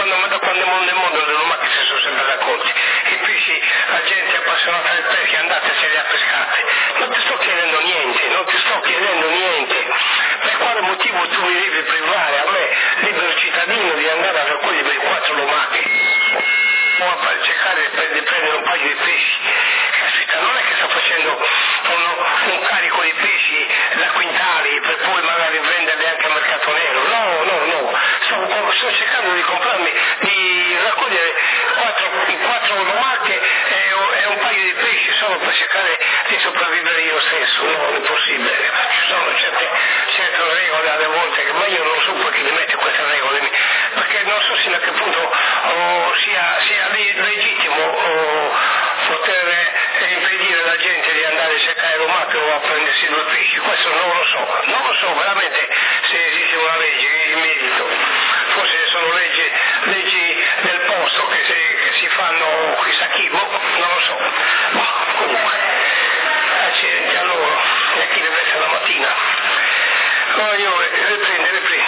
nel mondo delle macchine si sono sempre raccolti. I pesci, la gente appassionata del pesce, andateceli a pescare. Non ti sto chiedendo niente. Per quale motivo tu mi devi privare a me, libero cittadino, di andare a raccogliere per 4 lumache? O a cercare di prendere un paio di pesci? Caspita, non è che sto facendo un carico di pesci da quintali per poi magari venderli anche al mercato nero. No. Sto cercando di raccogliere 4 lumache e un paio di pesci solo per cercare di sopravvivere io stesso. No, non è possibile. Ci sono certe regole alle volte, ma io non so perché mi mette queste regole, perché non so sino a che punto sia legittimo poter impedire alla gente di andare a cercare lumache o a prendersi 2 pesci. Questo non lo so veramente se esiste una legge in merito. Forse sono leggi del posto che si fanno chissà chi, non lo so. Ma comunque, accidenti a loro, e a chi deve essere la mattina. Io riprende.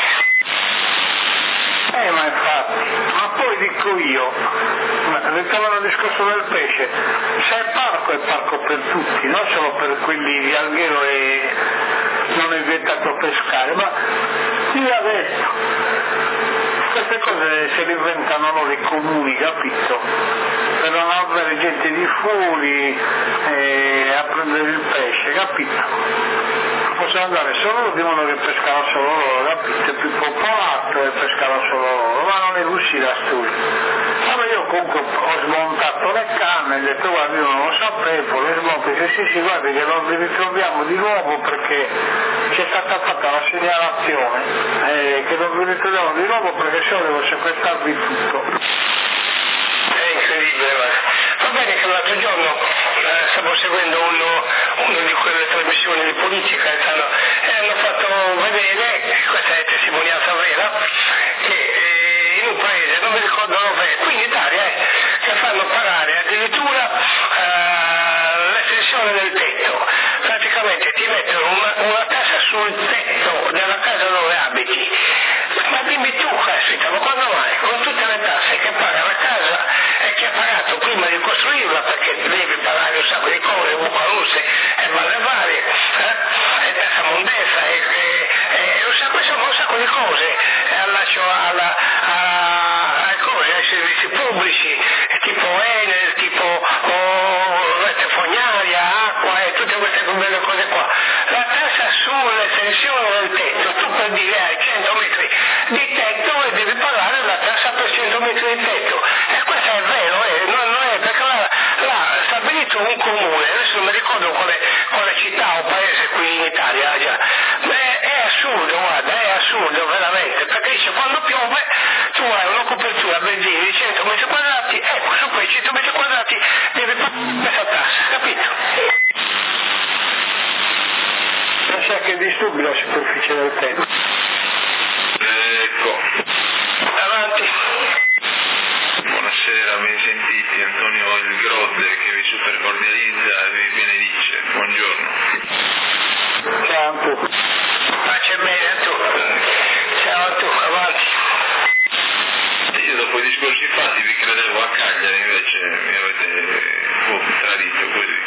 Ma infatti, ma poi dico io, ritorno al discorso del pesce, se è parco per tutti, non solo per quelli di Alghero e non è vietato pescare, ma chi ha detto? Queste cose si inventano loro i comuni, capito? Per non avere gente di fuori a prendere il pesce, capito? Possono andare solo loro, dicono che pescano solo loro, capito? È più popolato e pescano solo loro, ma non è riuscito a studiare. Allora io comunque ho smontato le canne, ho detto guarda io non lo sapevo, le smonto, sì, guarda che non vi ritroviamo di nuovo perché c'è stata fatta la segnalazione, che non vi ritroviamo di nuovo perché se no devo sequestrarvi tutto. È incredibile, va bene che l'altro giorno stavo seguendo uno di quelle trasmissioni di politica e hanno fatto vedere, questa è testimonianza vera, che in un paese, non mi ricordo dove, qui in Italia, che fanno pagare addirittura l'estensione del tetto. Praticamente ti mettono una tassa sul tetto della casa dove abiti. Ma dimmi tu, caspita, ma quando mai? Con tutte le tasse che paga la casa e che ha pagato prima di costruirla, perché devi pagare un sacco di cose, bucaluse e valle varie, e tassa mondezza e un sacco di cose, e allaccio ai servizi pubblici, tipo Enel, tipo rete fognaria, acqua e tutte queste belle cose qua. La tassa sull'estensione del tetto, tu per dire hai 100 metri di tetto e devi pagare la tassa per 100 metri di tetto. E questo è vero, non è perché l'ha stabilito un comune, adesso non mi ricordo quale città o paese qui in Italia già. È assurdo, guarda, è assurdo veramente, perché dice quando piove tu hai una copertura benzina di 100 metri quadrati, su quei 100 metri quadrati devi pagare questa tassa, capito? Pensa che disturbi la superficie del tetto. Ecco. Avanti. Buonasera, ben sentiti, Antonio il Grodde che vi super cordializza e vi benedice. Buongiorno. Ciao. Pace e bene a tu. Ciao a tu, avanti. Io dopo i discorsi fatti vi credevo a Cagliari, invece mi avete tradito così.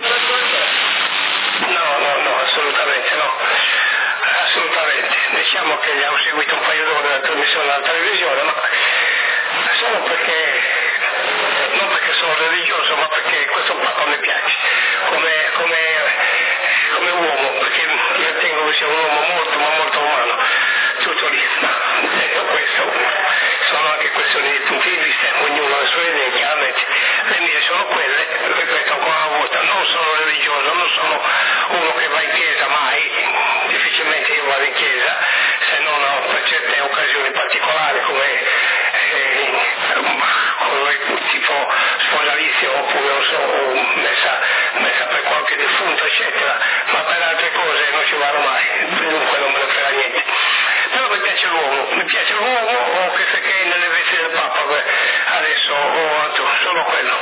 No, assolutamente no. Assolutamente. Diciamo che abbiamo seguito un paio d'ore la trasmissione alla televisione, ma solo perché, non perché sono religioso, ma perché questo Papa mi piace come uomo, perché io ritengo che sia un uomo molto umano, tutto lì. Detto questo, sono anche questioni di punti di vista, ognuno ha le sue idee, chiaramente. Le mie sono quelle, ripeto ancora una volta, non sono religioso, non sono uno che va in chiesa mai, difficilmente io vado in chiesa, se non per certe occasioni particolari come tipo sposalizio oppure non so, messa per qualche defunto eccetera, ma per altre cose non ci vado mai, dunque non me ne frega niente. Però mi piace l'uomo che è nelle vesti del Papa adesso o altro, solo quello.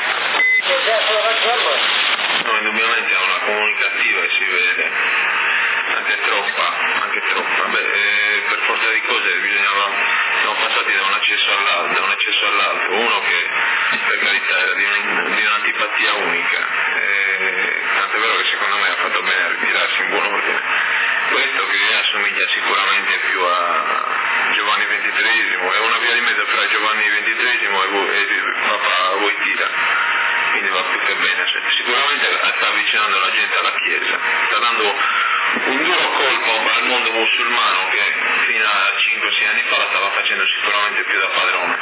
No, indubbiamente è una comunicativa e si vede, anche troppa. Per forza di cose abbiamo passato infatti da un accesso all'altro, uno che per carità era di un'antipatia unica, tanto è vero che secondo me ha fatto bene a ritirarsi in buon ordine. Questo che assomiglia sicuramente più a Giovanni XXIII, è una via di mezzo fra Giovanni XXIII e Papa Wojtyla, quindi va più che bene. Sicuramente sta avvicinando la gente alla Chiesa, sta dando un duro colpo al mondo musulmano che fino a 5-6 anni fa la stava facendo sicuramente più da padrone.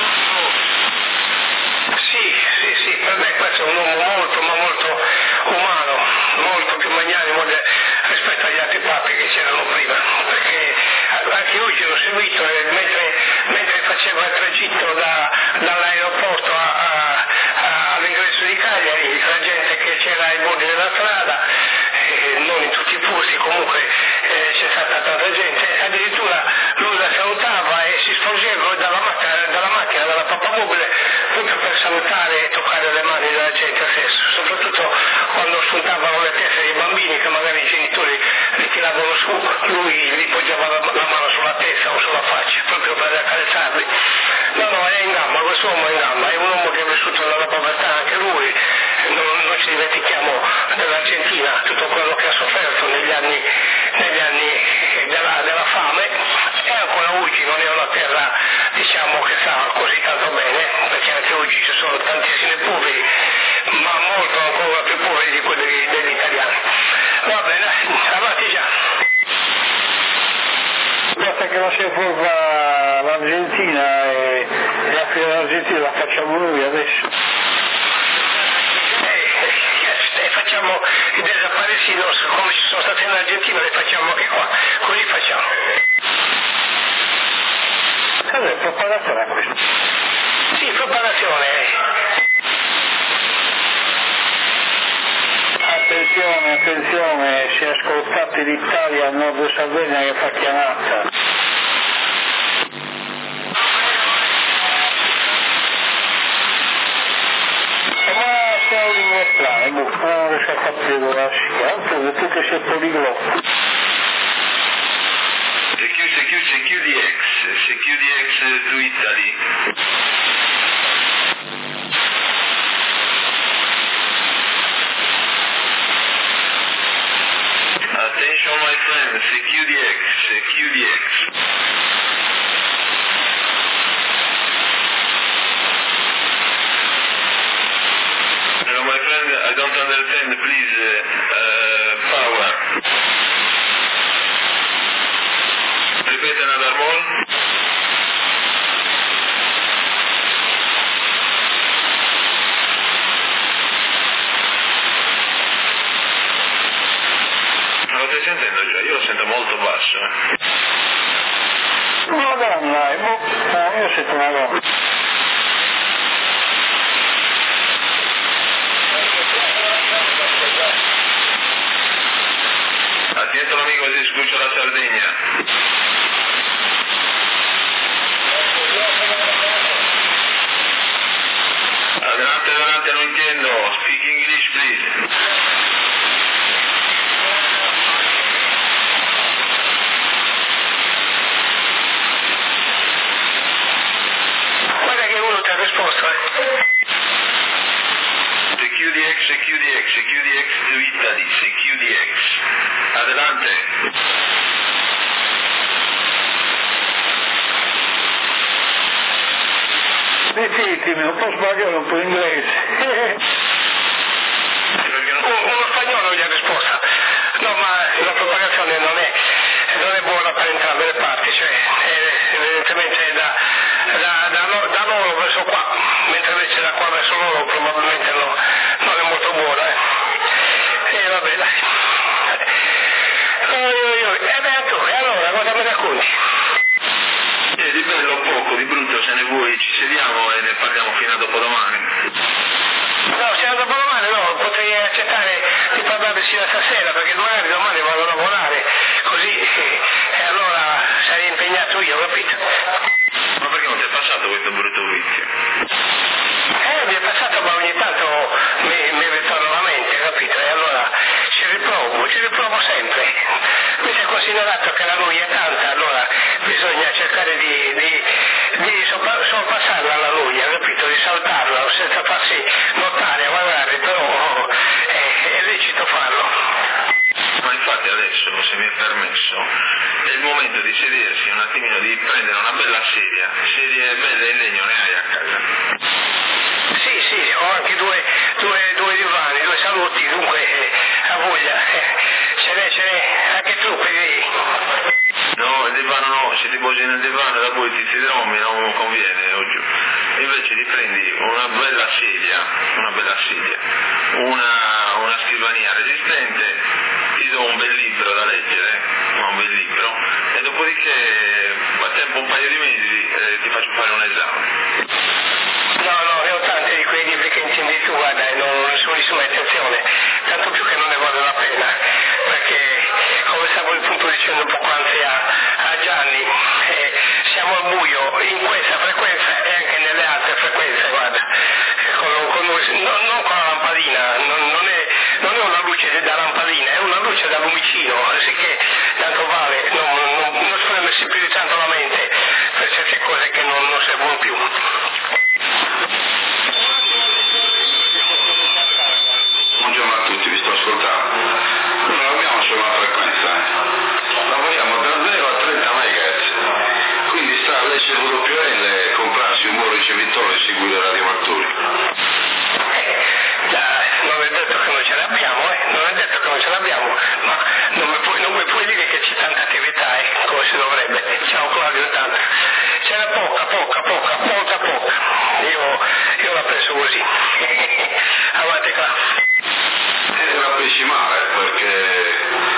Sì, per me questo è un uomo molto, ma molto umano, molto più magnanimo rispetto agli altri papi che c'erano prima, perché anche oggi l'ho seguito mentre facevo il tragitto dall'aeroporto all'ingresso di Cagliari, la gente che c'era ai bordi della strada, non in tutti i posti, comunque c'è stata tanta gente, addirittura lui la salutava e si sporgeva dalla macchina, dalla papamobile, proprio per salutare e toccare le mani della gente stesso, soprattutto quando spuntavano le teste dei bambini che magari i genitori li tiravano su, lui gli poggiava la mano sulla testa o sulla faccia, proprio per accarezzarli. No, è in gamba, quest'uomo è in gamba, è un uomo che è vissuto nella povertà anche lui, non ci dimentichiamo dell'Argentina, tutto quello che ha sofferto negli anni della fame, e ancora oggi non è una terra, diciamo, che sta così tanto bene, perché anche oggi ci sono tantissimi poveri, ma molto ancora più poveri di quelli degli italiani. Va bene, avanti già. Basta che non si forma l'Argentina e la fine dell'Argentina la facciamo noi adesso. Facciamo i desaparecidos come ci sono stati in Argentina, li facciamo anche qua, così facciamo. Cos'è preparazione a questo? Sì, preparazione. Attenzione, si è ascoltato l'Italia al nord di Sardegna che fa chiamata. Non riesco a capire dove la scia, tu che sei poliglotto. CQDX to Italy. Attention my friend, CQDX. No, my friend, I don't understand, please, power. Repeat another more. Ma lo stai sentendo già? Io lo sento molto basso. Una donna, io sento una donna. Attiento l'amico si scuccia la Sardegna. Adelante, non intendo. Speak English, please. Guarda che uno ti ha risposto, CQDX to Italy, CQDX. Adelante. Sentitemi, un po' spagnolo, un po' inglese. uno spagnolo gli ha risposto. No, ma la propagazione non è buona per entrambe le parti, cioè evidentemente da loro verso qua, mentre invece da qua verso loro probabilmente non è molto buona. E vabbè, dai. E allora cosa mi racconti? Di bello poco, di brutto se ne vuoi, ci sediamo e ne parliamo fino a dopodomani. No, se a dopodomani no, potrei accettare di parlarvi sino a stasera, perché domani vado a lavorare, così e allora sarei impegnato io, capito? Ma perché non ti è passato questo brutto vizio? Mi è passato, ma ogni tanto mi ritorna alla mente, capito? E allora ci riprovo sempre. Mi si è considerato che la noia è tanta, allora bisogna cercare di di sorpassarla alla luce, capito? Di saltarla senza farsi notare, magari, però è lecito farlo. Ma infatti adesso, se mi è permesso, è il momento di sedersi un attimino, di prendere una bella sedie belle in legno ne hai a casa. Sì, ho anche due divani, 2 salotti, dunque a voglia, ce n'è, anche tu quindi. No, il divano no, se ti posi nel divano da poi ti dromi, non conviene oggi. Invece ti prendi una bella sedia, una scrivania resistente, ti do un bel libro da leggere, un bel libro, e dopodiché a tempo un paio di mesi ti faccio fare un esame. No, ne ho tanti di quei libri che intendi tu, guarda, e non nessunissima attenzione, tanto più che non ne vale la pena, perché come stavo appunto dicendo poc'anzi a Gianni, siamo al buio in questa frequenza e anche nelle altre frequenze, guarda, non con la lampadina, non è una luce da lampadina, è una luce da lumicino, sicché tanto vale, non spremersi più di tanto la mente per certe cose che non servono più. Buongiorno a tutti, vi sto ascoltando. Noi non abbiamo solo una frequenza, lavoriamo da 0 a 30 MHz, quindi sta all'SWL comprarsi un buon ricevitore e seguire Radio Marturi. Non è detto che non ce l'abbiamo, ma non mi puoi dire che c'è tanta attività, come si dovrebbe. Ciao Claudio, intanto. C'era molta poca. Io la penso così. Avanti qua. La pensi male, perché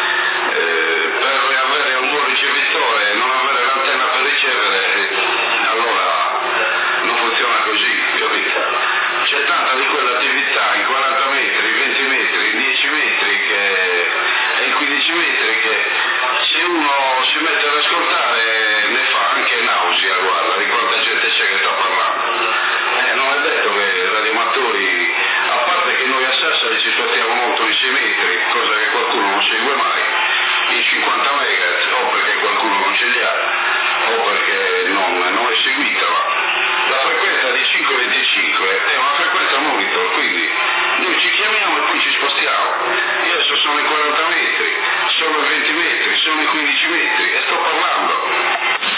per avere un buon ricevitore e non avere l'antenna per ricevere, allora non funziona così, capito? C'è tanta di quell'attività in 40 metri, 20 metri, 10 metri e in 15 metri che se uno si mette ad ascoltare ne fa anche nausea, guarda, di quanta gente c'è che sta parlando. E non è detto che radioamatori, a parte che noi a Sassari ci spostiamo molto in 6 metri, cosa che qualcuno non segue mai, in 50 MHz, o perché qualcuno non ce li ha, o perché non è seguita, la frequenza di 525 è una frequenza monitor, quindi noi ci chiamiamo e poi ci spostiamo. Io adesso sono in 40 metri, sono in 20 metri, sono in 15 metri e sto parlando.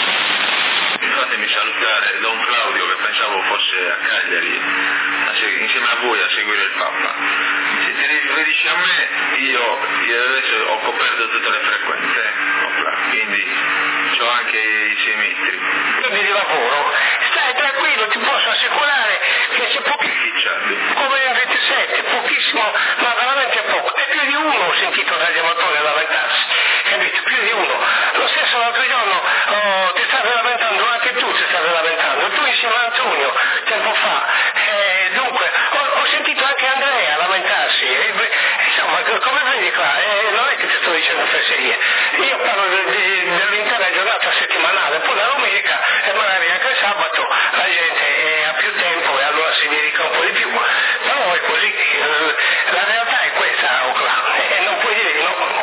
Fatemi salutare Don Claudio, che pensavo fosse a Cagliari, insieme a voi a seguire il Papa. Se ti riferisci a me, io adesso ho coperto tutte le frequenze, quindi ho anche i 6 metri. Quindi di lavoro, stai tranquillo, ti posso assicurare che c'è pochissimo, come a 27, pochissimo, ma veramente poco, e più di uno ho sentito radioamatore lamentarsi, capito? Più di uno. Lo stesso l'altro giorno ti stavi lamentando, anche tu ti stavi lamentando, tu insieme a Antonio, tempo fa, dunque ho sentito anche Andrea lamentarsi, insomma, come vedi qua, non è che ti sto dicendo fesserie, io parlo dell'intera giornata settimanale, poi la domenica e magari anche il sabato la gente ha più tempo e allora si dedica un po' di più, però è così, la realtà è questa, Ocla, e non puoi dire di no.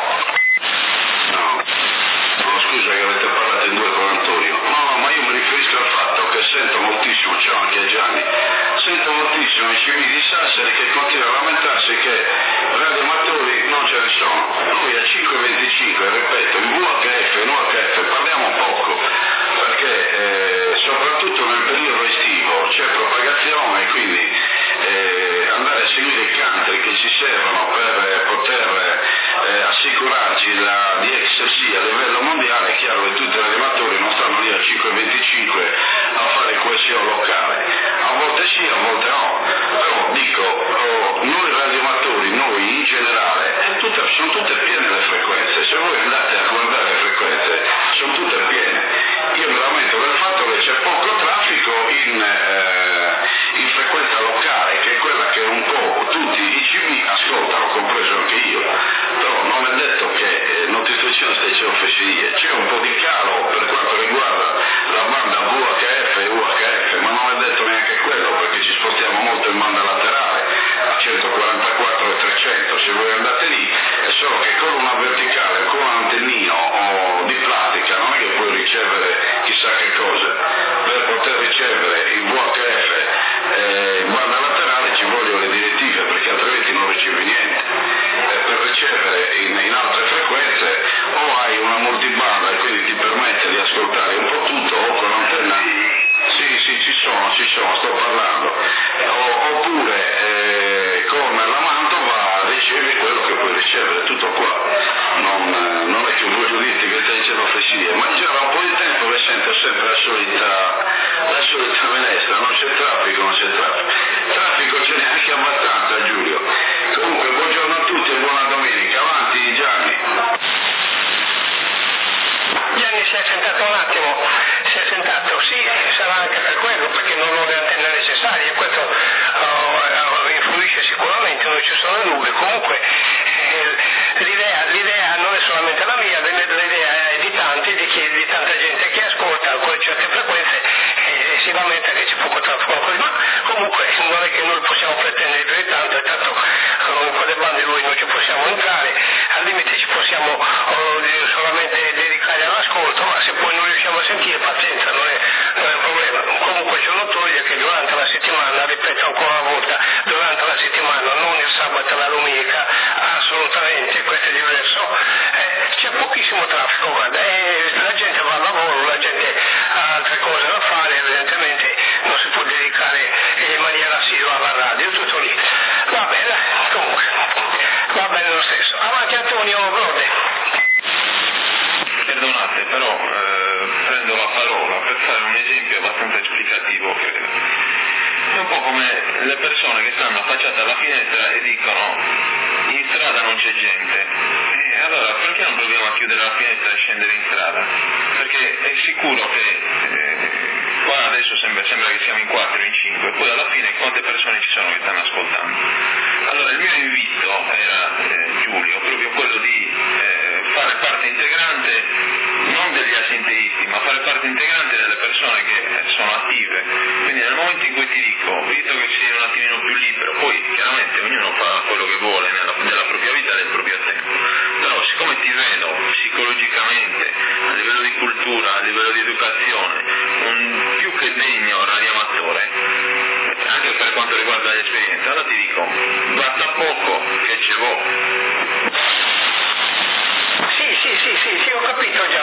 No, scusa che avete parlato in due con Antonio, no, ma io mi riferisco al fatto che sento moltissimo, ciao anche a Gianni, sento moltissimo i civili di Sassari che continuano a lamentarsi che radioamatori non ce ne sono. Noi a 525, ripeto, in VHF e in UHF parliamo poco, perché soprattutto nel periodo estivo c'è propagazione, quindi andare a seguire i country che ci servono per poter assicurarci la DXC a livello mondiale. È chiaro che tutti i radioamatori non stanno lì a 525 a fare coesione locale, a volte sì, a volte no, però dico, noi radioamatori, noi in generale, sono tutte piene le frequenze, se voi andate a guardare le frequenze sono tutte piene. Io mi lamento del fatto che c'è poco traffico in frequenza locale, che è quella che un po' tutti i CB ascoltano, compreso anche io, però non è detto che non ti sto dicendo se c'è fesserie, c'è un po' di calo per quanto riguarda la banda VHF e UHF, ma non è detto neanche quello, perché ci spostiamo molto in banda laterale a 144 e 300, se voi andate lì è solo che con una verticale, con un antennino o di plastica non è che puoi ricevere chissà che cosa, per poter solita minestra, non c'è traffico, traffico ce n'è anche abbastanza, Giulio. Comunque buongiorno a tutti e buona domenica, avanti Gianni. Gianni si è sentato un attimo, sì, sarà anche per quello, perché non ho le antenne necessarie, questo influisce sicuramente, non ci sono dubbi. Comunque l'idea non è solamente la mia, l'idea è di tanti, di tanta gente che ascolta con certe frequenze e si lamenta che c'è poco traffico così, ma comunque non è che noi possiamo pretendere più di tanto, e tanto in quelle bande noi non ci possiamo entrare, al limite ci possiamo solamente dedicare all'ascolto, ma se poi non riusciamo a sentire, pazienza, non è un problema. Comunque ciò non toglie che durante la settimana, ripeto ancora una volta, durante la settimana, non il sabato e la domenica, assolutamente, questo è diverso, c'è pochissimo traffico, guarda, la gente va al lavoro, la gente ha altre cose da fare, evidentemente non si può dedicare in maniera assidua alla radio, tutto lì. Va bene, comunque, va bene lo stesso. Avanti Antonio Brode. Perdonate, però prendo la parola per fare un esempio abbastanza esplicativo, credo. È un po' come le persone che stanno affacciate alla finestra e dicono in strada non c'è gente. Allora perché non proviamo a chiudere la finestra e scendere in strada? Perché è sicuro che qua adesso sembra che siamo in 4, in 5, poi alla fine quante persone ci sono che stanno ascoltando? Allora il mio invito era, Giulio, proprio quello di fare parte integrante non degli asinteisti, ma fare parte integrante delle persone che sono attive. Quindi nel momento in cui ti dico, visto che sei un attimino più libero, poi chiaramente ognuno fa quello che vuole nella propria vita e nel proprio tempo, però siccome ti vedo psicologicamente, a livello di cultura, a livello di educazione, un più che degno radioamatore, anche per quanto riguarda l'esperienza, allora ti dico, basta poco che ce vo'. Sì, ho capito già,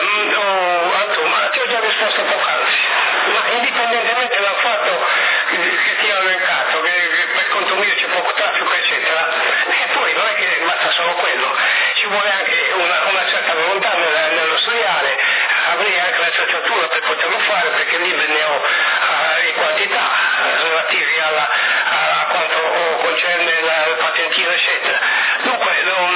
ma ti ho già risposto poc'anzi, ma indipendentemente dal fatto che ti ho elencato, che per conto mio c'è poco traffico eccetera, e poi non è che basta solo quello, ci vuole anche una certa volontà nello studiare, avrei anche l'attrezzatura per poterlo fare, perché lì ne ho in quantità relativi a quanto concerne il patentino eccetera, dunque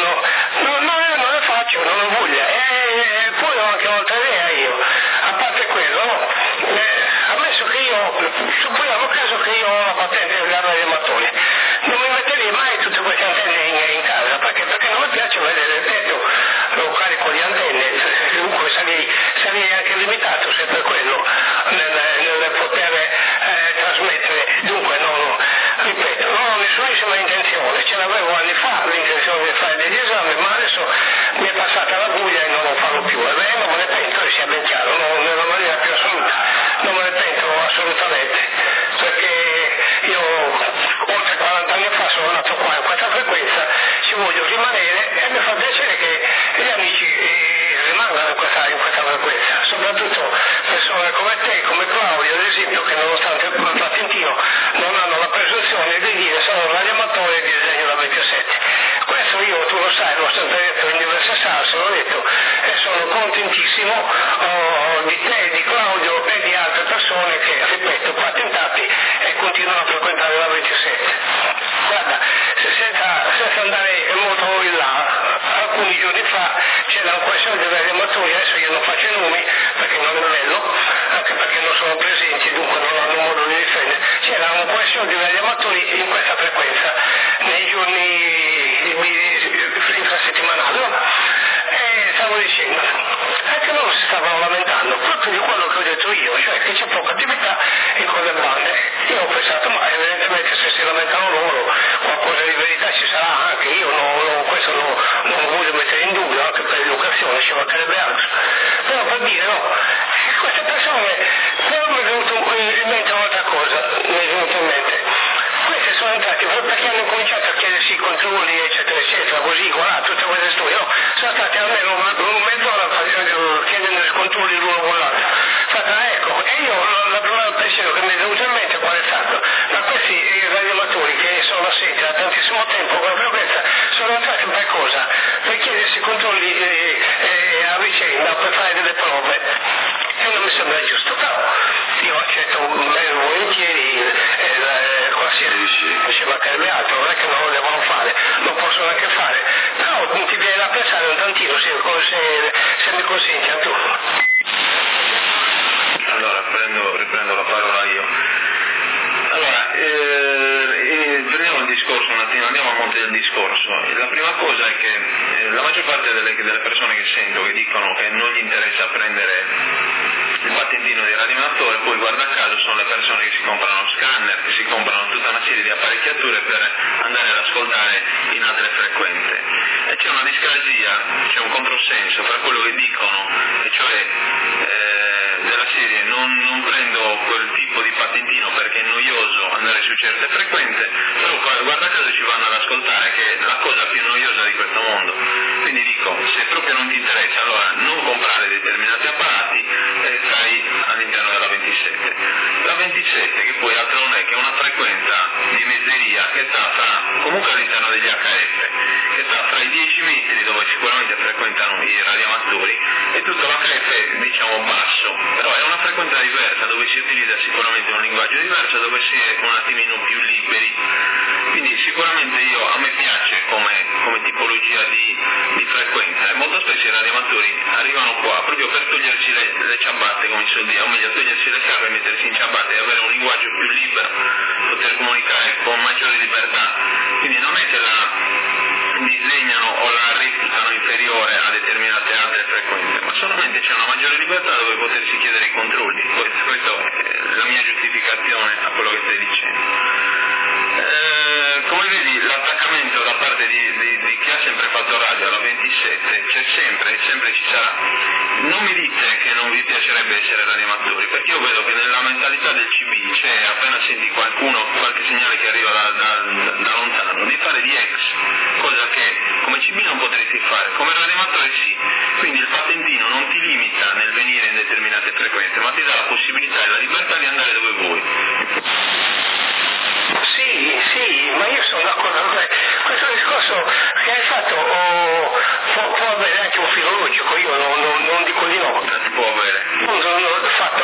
non lo faccio, non ho voglia, e poi ho anche un'altra idea io, a parte quello, ammesso che supponiamo caso che io ho la patente del radioamatore, non mi metterei mai tutte queste antenne in casa, perché non mi piace vedere il tetto, lo carico di antenne, dunque sarei anche limitato se per quello nel poter trasmettere, dunque ripeto, non ho nessunissima intenzione, ce l'avevo anni fa l'intenzione di fare degli esami, ma adesso mi è passata la buia e non lo farò più, e non me ne pento, che sia ben chiaro, nella maniera più assoluta, non me ne pento assolutamente, perché io oltre 40 anni fa sono nato qua in questa frequenza, ci voglio rimanere e mi fa piacere che gli amici rimangano in questa frequenza, soprattutto persone come te, come Claudio ad esempio, che nonostante il patentino non hanno la presunzione di dire sono un radioamatore di disegno da 27. Questo io, tu lo sai, l'ho sempre detto in diverse salse, l'ho detto, e sono contentissimo di te, di Claudio e di altre persone che, ripeto, patentati e continuano a frequentare la 27. Guarda, senza andare molto in là, alcuni giorni fa c'era un quesito di radioamatori, adesso io non faccio i nomi perché non è bello, anche perché non sono presenti, dunque non hanno modo di difendere, c'era un quesito di radioamatori in questa frequenza, nei giorni infrasettimanali, e stavo dicendo, anche loro si stavano lamentando proprio di quello che ho detto io, cioè che c'è poca attività in quelle bande. Io ho pensato, ma evidentemente se si lamentano loro qualcosa di verità ci sarà, anche io questo non voglio mettere in dubbio, anche per l'educazione ci mancherebbe altro, però per dire no, queste persone, però mi è venuto in mente un'altra cosa, queste sono entrati perché hanno cominciato a chiedersi i controlli eccetera così, guarda, tutte queste storie, no, sono stati almeno mezz'ora chiedendo i controlli l'uno con l'altro, ecco, e io la prima pensiero che mi è venuto in mente qual è stato, ma questi radioamatori che sono assenti da tantissimo tempo con la frequenza sono entrati per cosa? Per chiedersi i controlli a vicenda, per fare delle prove, e non mi sembra giusto, però accetto ben volentieri ci mancherebbe altro, non è che non lo devono fare, lo possono anche fare, però ti viene da pensare un tantino se mi consenti a tu. Allora riprendo la parola io. Allora, prendiamo il discorso un attimo, andiamo a monte del discorso. La prima cosa è che la maggior parte delle persone che sento che dicono che non gli interessa prendere il patentino di radioamatore, poi guarda caso sono le persone che si comprano scanner, che si comprano tutta una serie di apparecchiature per andare ad ascoltare in altre frequenze. E c'è una discrasia, c'è un controsenso fra quello che dicono, e cioè della serie non prendo quel tipo di patentino perché è noioso andare su certe frequenze, però guarda caso ci vanno ad ascoltare, che è la cosa più noiosa di questo mondo. Quindi dico, se proprio non ti interessa, allora non comprare determinati apparati e stai all'interno della 27. La 27, che poi altro non è che una frequenza di mezzeria che sta comunque all'interno degli HF, che sta fra i 10 metri dove sicuramente frequentano i radioamatori e tutto l'HF diciamo basso, però è una frequenza diversa dove si utilizza sicuramente un linguaggio diverso, dove si è un attimino più liberi. Quindi sicuramente a me piace come tipologia di frequenza, e molto spesso i radioamatori arrivano qua proprio per togliersi le ciabatte, come si suol dire, o meglio togliersi le scarpe e mettersi in ciabatte e avere un linguaggio più libero, poter comunicare con maggiore libertà. Quindi non è che la disegnano o la reputano inferiore a determinate altre frequenze, ma solamente c'è una maggiore libertà dove potersi chiedere i controlli. Questa è la mia giustificazione a quello che stai dicendo. Come vedi, l'attaccamento da parte di chi ha sempre fatto radio alla 27 c'è sempre ci sarà. Non mi dite che non vi piacerebbe essere radioamatori, perché io vedo che nella mentalità del CB c'è, appena senti qualche segnale che arriva da lontano, di fare di ex, cosa che come CB non potresti fare, come radioamatore sì. Quindi il patentino non ti limita nel venire in determinate frequenze, ma ti dà la possibilità e la libertà di andare dove vuoi. Sì, ma io sono d'accordo con te. Questo discorso che hai fatto può avere anche un filo logico, io non dico di no. Può avere. Non ho fatto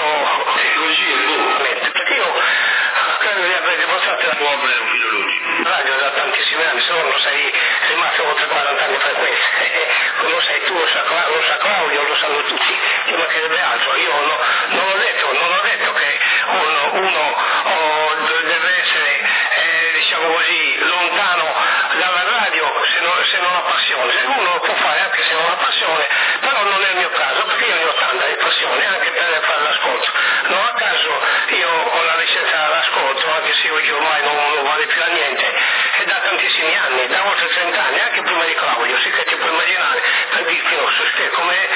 così, perché io credo di aver dimostrato può avere un filo logico. Radio da tantissimi anni, se no non sei rimasto oltre 40 anni frequenza. Lo sai tu, lo sa Claudio, lo sanno tutti, ci mancherebbe altro. Io non ho detto che uno deve essere diciamo così lontano dalla radio se non ha passione. Se uno può fare anche se non ha passione, però non è il mio caso, perché io ne ho tanta di passione anche per fare l'ascolto. Non a caso io ho la licenza all'ascolto, anche se oggi ormai non vale più a niente, è da tantissimi anni, da oltre 30 anni, anche prima di Claudio, sì che ti puoi immaginare, per dirti come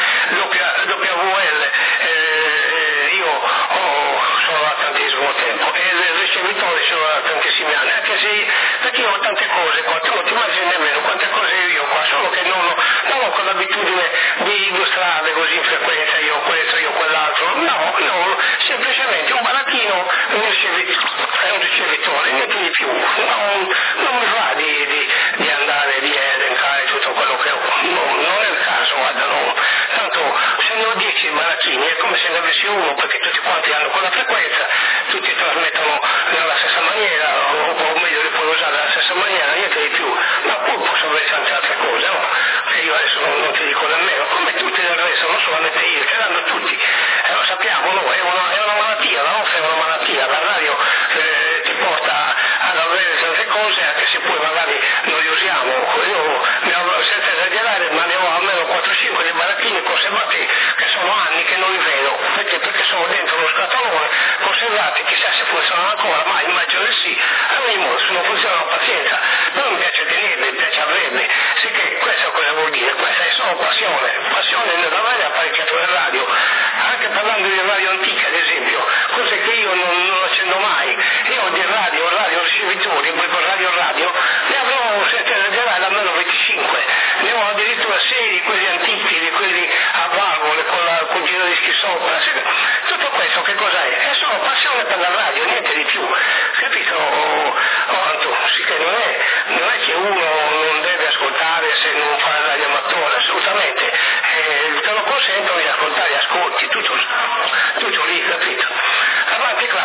WL, io sono da tantissimo tempo e il ricevitore sono da tantissimi anni, anche se perché io ho tante cose qua, tu non ti immagini nemmeno quante cose io qua, solo che non ho con l'abitudine di illustrare così in frequenza, io questo, io quell'altro, no, semplicemente un barattino, è un ricevitore, niente di più, non mi va di andare, di elencare tutto quello che ho, non è il caso, guarda, tanto se ne ho 10 baracchini è come se ne avessi uno, perché tutti quanti hanno quella frequenza, tutti trasmettono nella stessa maniera, o meglio li puoi usare nella stessa maniera, niente di più, ma poi posso avere tante altre cose, no? Che io adesso non ti dico nemmeno, come tutti del resto, non solamente io, ce l'hanno tutti, lo sappiamo, no? È una malattia, la nostra è una malattia, la radio ti porta ad avere tante cose, anche se poi magari non li usiamo, io senza esagerare, ma ne ho almeno 4-5 di baracchini conservati che sono anni che non li vedo, perché sono dentro uno scatolone, conservati, chissà se funzionano ancora, ma immagino di sì, a me se non funzionano pazienza, però mi piace tenerli, mi piace averli, sicché questo cosa vuol dire? Questa è solo passione nell'avere apparecchiature radio, anche parlando di radio antica ad esempio, cose che io non accendo mai, io di radio ricevitori, poi per radio, ne avrò senza esagerare almeno 25, ne ho addirittura 6 di quelli antichi, di quelli a valvole con giro dischi sopra, tutto questo che cos'è? È solo passione per la radio, niente di più, capito? Anto, sì che non è che uno non deve ascoltare se non fa il radioamatore, assolutamente, te lo consentono di ascoltare, ascolti, tutto lì, capito? Avanti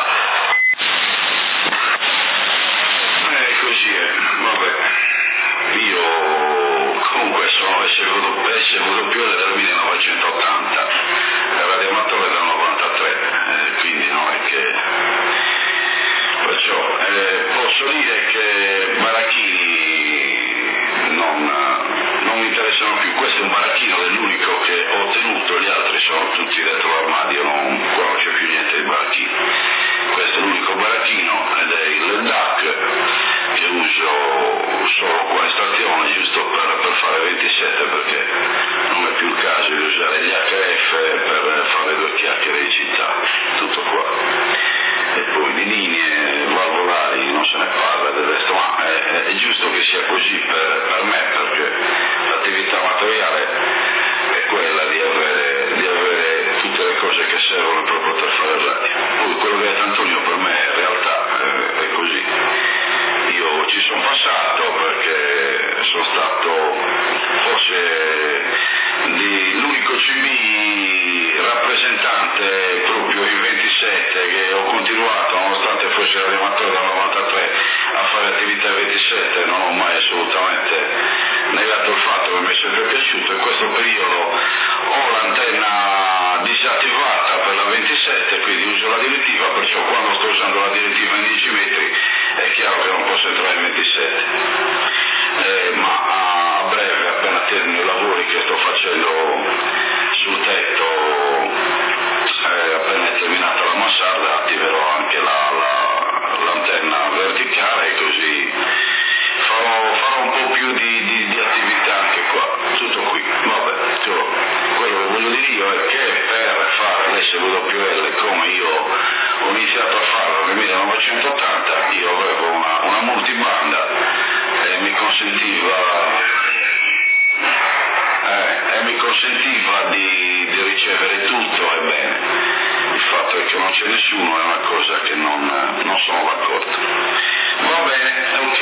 fare il radio. Poi quello che è Antonio per me è realtà, è così. Io ci sono passato perché sono stato forse l'unico CB rappresentante proprio in 27 che ho continuato, nonostante fosse l'animatore dal 93, a fare attività 27, non ho mai assolutamente negato il fatto che mi è sempre piaciuto. In questo periodo ho l'antenna disattivata per la 27, quindi uso la direttiva, perciò quando sto usando la direttiva in 10 metri è chiaro che non posso entrare in 27. Ma a breve, appena termino i lavori che sto facendo sul tetto, appena è terminata la mansarda, attiverò anche l'antenna verticale, così farò un po' più di attività anche qua, tutto qui. Vabbè, quello che voglio dire io è che per fare l'SWL come io ho iniziato a farlo nel 1980, io avevo una multibanda e mi consentiva di ricevere tutto e bene. Il fatto è che non c'è nessuno è una cosa che non sono d'accordo. Va bene, ok.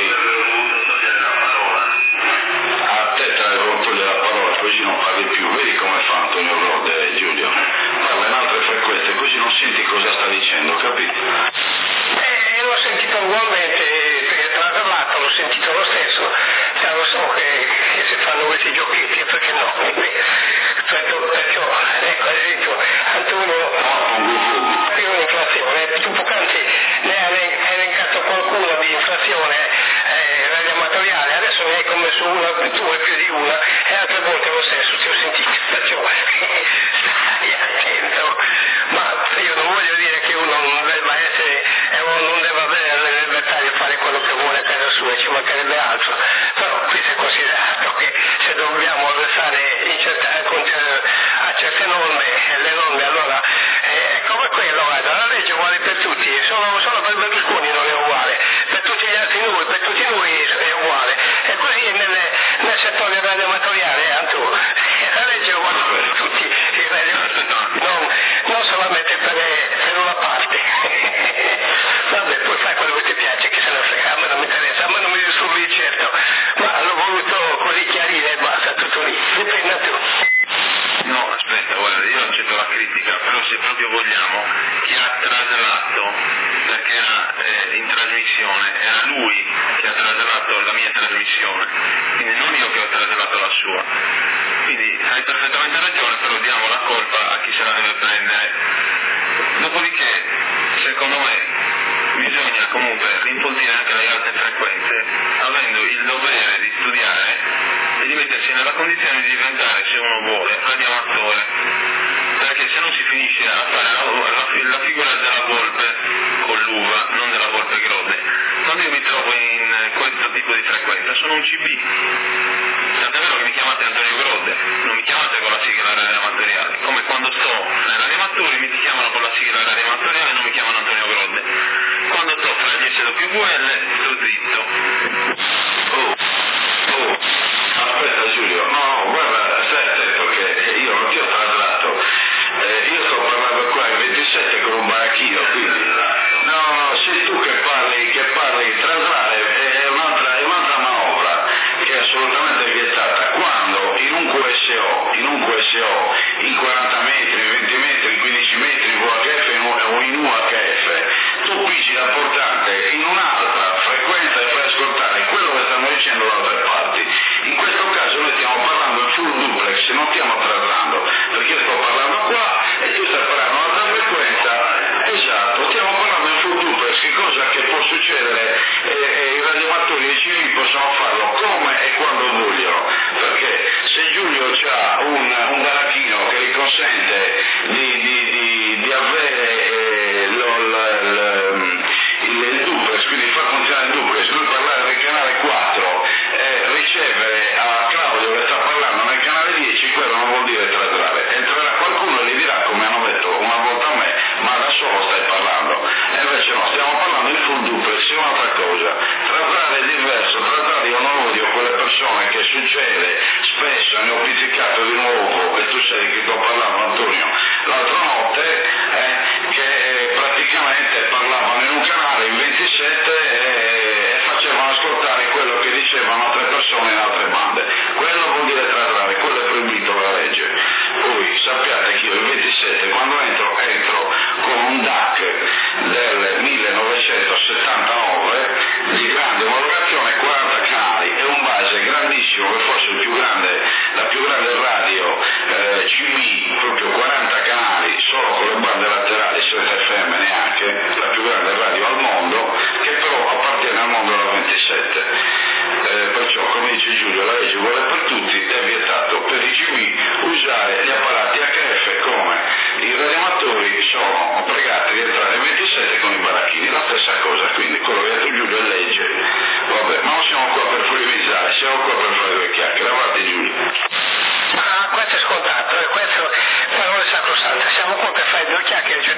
A te devo togliere la parola, così non parli più. Vedi come fa Antonio Grode e Giulio? Parla in altre frequenze, così non senti cosa sta dicendo, capito? L'ho sentito ugualmente, perché tra l'altro l'ho sentito lo stesso. Cioè, lo so che si fanno questi giochetti, perché no? Perché, ecco, ad esempio, Antonio, per un'inflazione, tu poc'anzi ne hai elencato qualcuno di inflazione radioamatoriale, adesso ne hai commesso una, due, più di una, e altre volte lo stesso, ti ho sentito, perciò stai attento, ma io non voglio dire che uno non debba essere, non debba avere la libertà di fare quello che vuole a casa sua, ci mancherebbe altro, però qui si è considerato che se dobbiamo stare a certe norme, le norme allora è come quello, guarda, la legge è uguale per tutti, solo per Berlusconi non è uguale, per tutti gli altri noi, per tutti noi è uguale, e così nel settore radioamatoriale, la legge è uguale per tutti, non solamente per una parte. Vabbè, puoi fare quello che ti piace, che se ne frega, a me non mi interessa, a me non mi disturbi certo, ma l'ho voluto così chiarire e basta, tutto lì, dipende da tu. No, aspetta, guarda, io accetto la critica, però se proprio vogliamo, chi ha traslato, perché era in trasmissione, era lui che ha traslato la mia trasmissione, quindi non io che ho traslato la sua. Quindi hai perfettamente ragione, però diamo la colpa a chi se la deve prendere. Dopodiché, secondo me, bisogna comunque rimpoltire anche le alte frequenze, avendo il dovere di studiare e di mettersi nella condizione di diventare, se uno vuole, radioamatore, perché se non si finisce a fare la figura della volpe con l'uva, non della volpe grode. Quando io mi trovo in questo tipo di frequenza sono un CB, tant'è vero che mi chiamate Antonio Grode, non mi chiamate con la sigla radioamatoriale, come quando sto nei radioamatori mi chiamano con la sigla radioamatoriale e non mi chiamano Antonio Grode. Quando sto fra gli SWL sto zitto. Aspetta Giulio, no, guarda, aspetta, perché io non ti ho traslato, io sto parlando qua in 27 con un baracchino, quindi no, sei tu che parli, traslare è un'altra manovra che è assolutamente vietata. Quando in un QSO, in 40 metri, in 20 metri, in 15 metri, in VHF o in UHF, tu pigi la portante in un'altra frequenza e fai ascoltare quello che stanno dicendo da altre parti. In questo caso noi stiamo parlando in full duplex, non stiamo traslando, perché io sto parlando qua e tu stai parlando a un'altra frequenza, esatto, stiamo parlando in full duplex, che cosa che può succedere, i radioamatori e i civili possono farlo come e quando vogliono, perché se Giulio ha un baracchino che gli consente di avere il duplex, quindi far funzionare il duplex, lui parlare nel canale 4 e ricevere a Claudio che sta parlando nel canale 10, quello non vuol dire traslare. Entrerà qualcuno e gli dirà, come hanno detto una volta a me, ma da solo stai parlando. E invece no, stiamo parlando in full duplex, è un'altra cosa. Traslare è diverso, traslare io non odio quelle persone che succede spesso, ne ho pizzicato di nuovo, e tu sai che sto parlando Antonio l'altra notte, che sono in altre bande. Quello vuol dire traslare, quello è proibito dalla legge. Poi sappiate che io il 27 quando entro con un DAC del 1979 di grande omologazione, 40 canali e un base grandissimo, che forse la più grande radio CB, proprio 40 canali solo con le bande laterali senza FM neanche, la più grande radio al mondo, che però appartiene al mondo della 27. Perciò, come dice Giulio, la legge vuole per tutti, è vietato per i CB usare gli apparati HF, come i radioamatori sono obbligati di entrare nel 27 con i baracchini, la stessa cosa, quindi quello che ha detto Giulio è legge. Vabbè, ma non siamo qua per polemizzare, siamo qua per fare due chiacchiere. Avanti Giulio. Questo è scontato, questo parole sacrosante, siamo qua per fare due chiacchiere, ci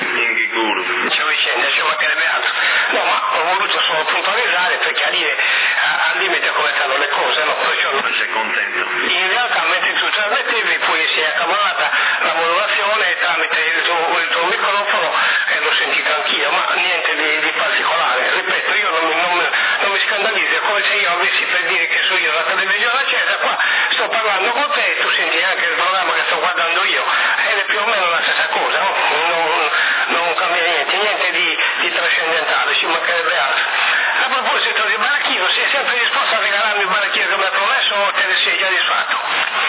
mancherebbe altro. No, ma ho voluto solo puntualizzare per chiarire al limite come stanno le cose, no? Perciò non sei contento. In realtà mentre tu trasmettevi poi si è accavalata la modulazione tramite il tuo microfono e l'ho sentito anch'io, ma niente di particolare. Ripeto, io non mi scandalizzo, è come se io avessi per dire che sono io la televisione accesa, qua sto parlando con te e tu senti anche il programma che sto guardando io, ed è più o meno la stessa cosa, no? Non cambia niente di trascendentale, ci mancherebbe altro. A proposito di baracchino, sei sempre disposto a regalarmi il baracchino che mi hai promesso o te ne sei già disfatto?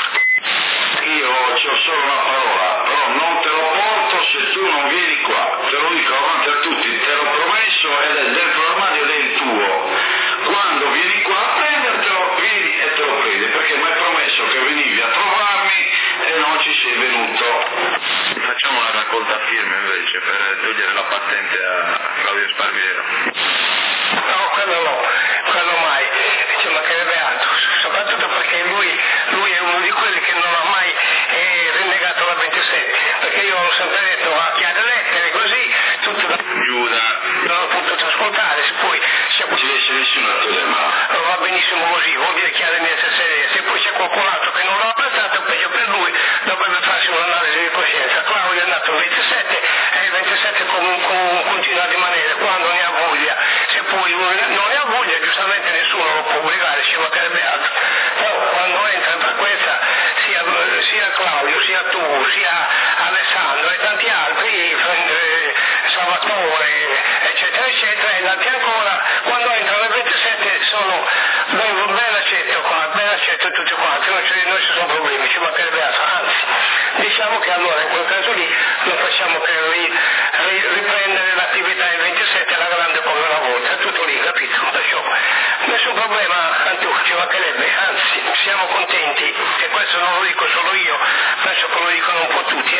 Io ho solo una parola, però non te lo porto se tu non vieni qua, te lo dico avanti a tutti, te l'ho promesso ed è dentro l'armadio ed è il tuo. Quando vieni qua a prendertelo, vieni e te lo prendi, perché mi hai promesso che venivi a trovarmi e non ci sei venuto. Facciamo una raccolta firme invece per togliere la patente a Claudio Sparviero. No, quello mai, ci mancherebbe altro, soprattutto perché lui è uno di quelli che non ha mai rinnegato la 27, perché io l'ho sempre detto a chiare lettere così, tutto Giuda. non ho potuto ascoltare, se poi Non ci deve essere nessuno a tema. va benissimo così, vuol dire chiaramente se poi c'è qualcun altro che non l'ha apprezzato, peggio per lui, dovrebbe farsi un'analisi di coscienza. Claudio è andato il 27 e il 27 continua a rimanere quando ne ha voglia, se poi non ne ha voglia giustamente nessuno lo può obbligare, ci mancherebbe altro, però quando entra in frequenza sia Claudio, sia tu, sia Alessandro e tanti altri, Salvatore eccetera eccetera e tanti ancora, quando entrano nel 27 sono ben accetto tutti quanti, non ci sono problemi, ci mancherebbe altro, anzi diciamo che allora in quel caso lì non facciamo che riprendere l'attività del 27 alla grande come una volta, è tutto lì, capito? Perciò nessun problema, Antù, ci mancherebbe, anzi siamo contenti, e questo non lo dico solo io, penso che lo dicono un po' tutti,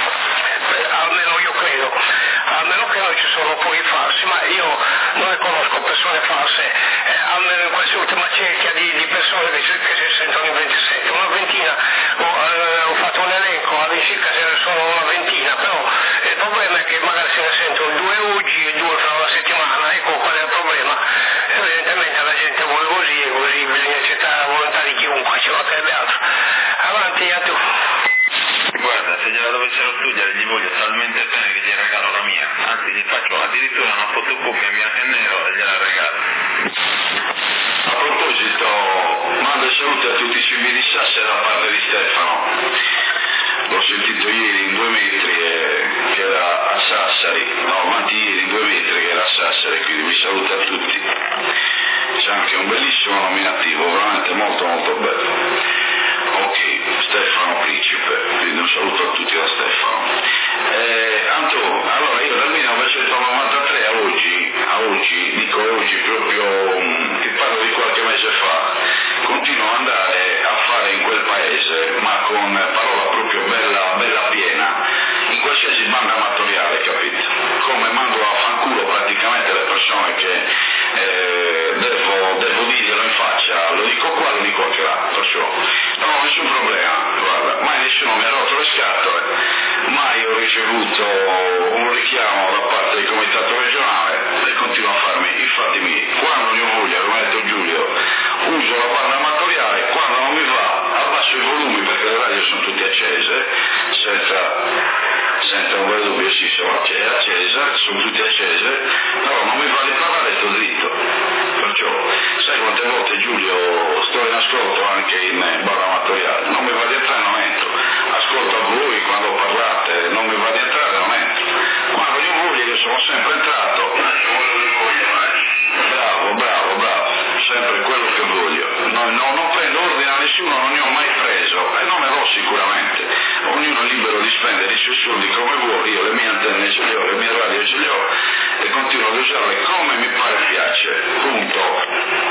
almeno io credo, almeno che non ci sono poi i falsi, ma io non ne conosco persone false, almeno in quest'ultima cerchia di persone che si sentono in 27, una ventina, ho fatto un elenco, all'incirca ce ne sono una ventina, però il problema è che magari se ne sentono due oggi e due fra una settimana, ecco qual è il problema, evidentemente la gente vuole così e così bisogna accettare la volontà di chiunque, ci mancherebbe altro. Avanti, a tu. Guarda, se gliela dovessero studiare gli voglio talmente bene che gli regalo la mia, anzi gli faccio addirittura una fotocopia in bianco e nero e gliela regalo. A proposito, mando saluti a tutti i civili di Sassari da parte di Stefano. L'ho sentito ieri in 2 metri che era a Sassari, no, avanti ieri in 2 metri che era a Sassari, quindi vi saluto a tutti. C'è anche un bellissimo nominativo, veramente molto molto bello. Ok, Stefano Principe, quindi un saluto a tutti da Stefano. Anto, allora io dal 1993 a oggi, dico oggi proprio, ti parlo di qualche mese fa, continuo ad andare a fare in quel paese, ma con parola proprio bella piena, in qualsiasi banda amatoriale, capito? Come mando a fanculo praticamente le persone che devo dirglielo in faccia, lo dico qua, lo dico anche là, perciò non ho nessun problema, guarda, mai nessuno mi ha rotto le scatole, mai ho ricevuto un richiamo da parte del comitato regionale e continuo a farmi i fatti miei. Quando ne ho voglia, come ha detto Giulio, uso la banda amatoriale, quando non mi va abbasso i volumi perché le radio sono tutte accese, senza un vero dubbio sì, è accesa, sono tutte accese, però non mi va di parlare, sto dritto. Perciò, sai quante volte Giulio sto in ascolto anche in barra amatoriale, non mi va di entrare, non entro, ascolto a voi quando parlate, non mi va di entrare, non entro, quando io voglio io sono sempre entrato, bravo, sempre quello che voglio, non prendo ordine a nessuno, non ne ho mai preso e non ne ho sicuramente, ognuno è libero di spendere i suoi soldi come vuole, io le mie antenne ce le ho, le mie radio ce le ho e continuo ad usarle come mi pare piace, punto.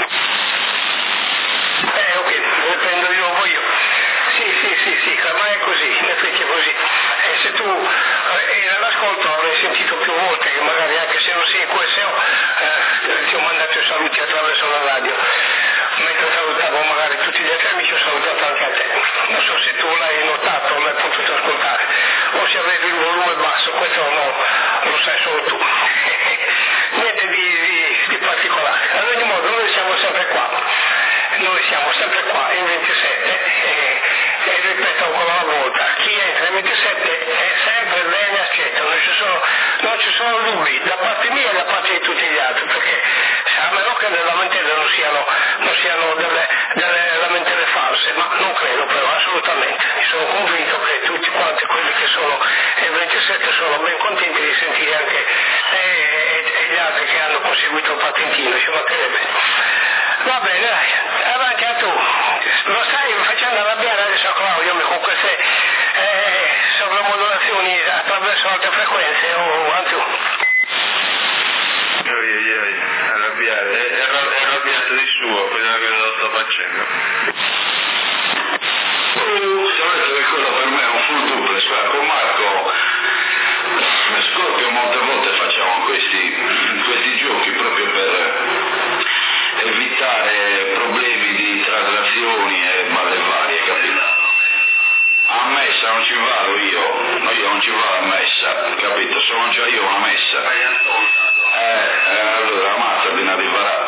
Ok, le prendo io, voglio. Sì, ormai è così, in effetti è così. E se tu nell'ascolto avrei sentito più volte che magari anche se non sei in QSO ti ho mandato i saluti attraverso la radio. Mentre salutavo magari tutti gli altri amici ho salutato anche a te. Non so se tu l'hai notato o l'hai potuto ascoltare o se avevi il volume basso, questo no, lo sai solo tu. Niente di particolare. Ad ogni modo noi siamo sempre qua in 27 e ripeto ancora una volta, chi entra in 27 è sempre bene accetto, non ci sono dubbi da parte mia e da parte di tutti gli altri, perché a meno che le lamentele non siano delle lamentele false, ma non credo però assolutamente, mi sono convinto che tutti quanti quelli che sono in 27 sono ben contenti di sentire anche e gli altri che hanno conseguito il patentino, ci mancherebbe. Va bene, dai, avanti a tu. Lo stai facendo arrabbiare adesso Claudio con queste sovramodulazioni attraverso altre frequenze o anzi. Arrabbiare, è arrabbiato di suo, quello che lo sto facendo. Sapete che cosa per me è un full duplex, con Marco Scorpio molte volte facciamo questi giochi proprio per evitare problemi di traslazioni e balle varie, capito? A messa non ci vado io non ci vado a messa, capito? Sono già io una messa. Allora ammazzati una riparata.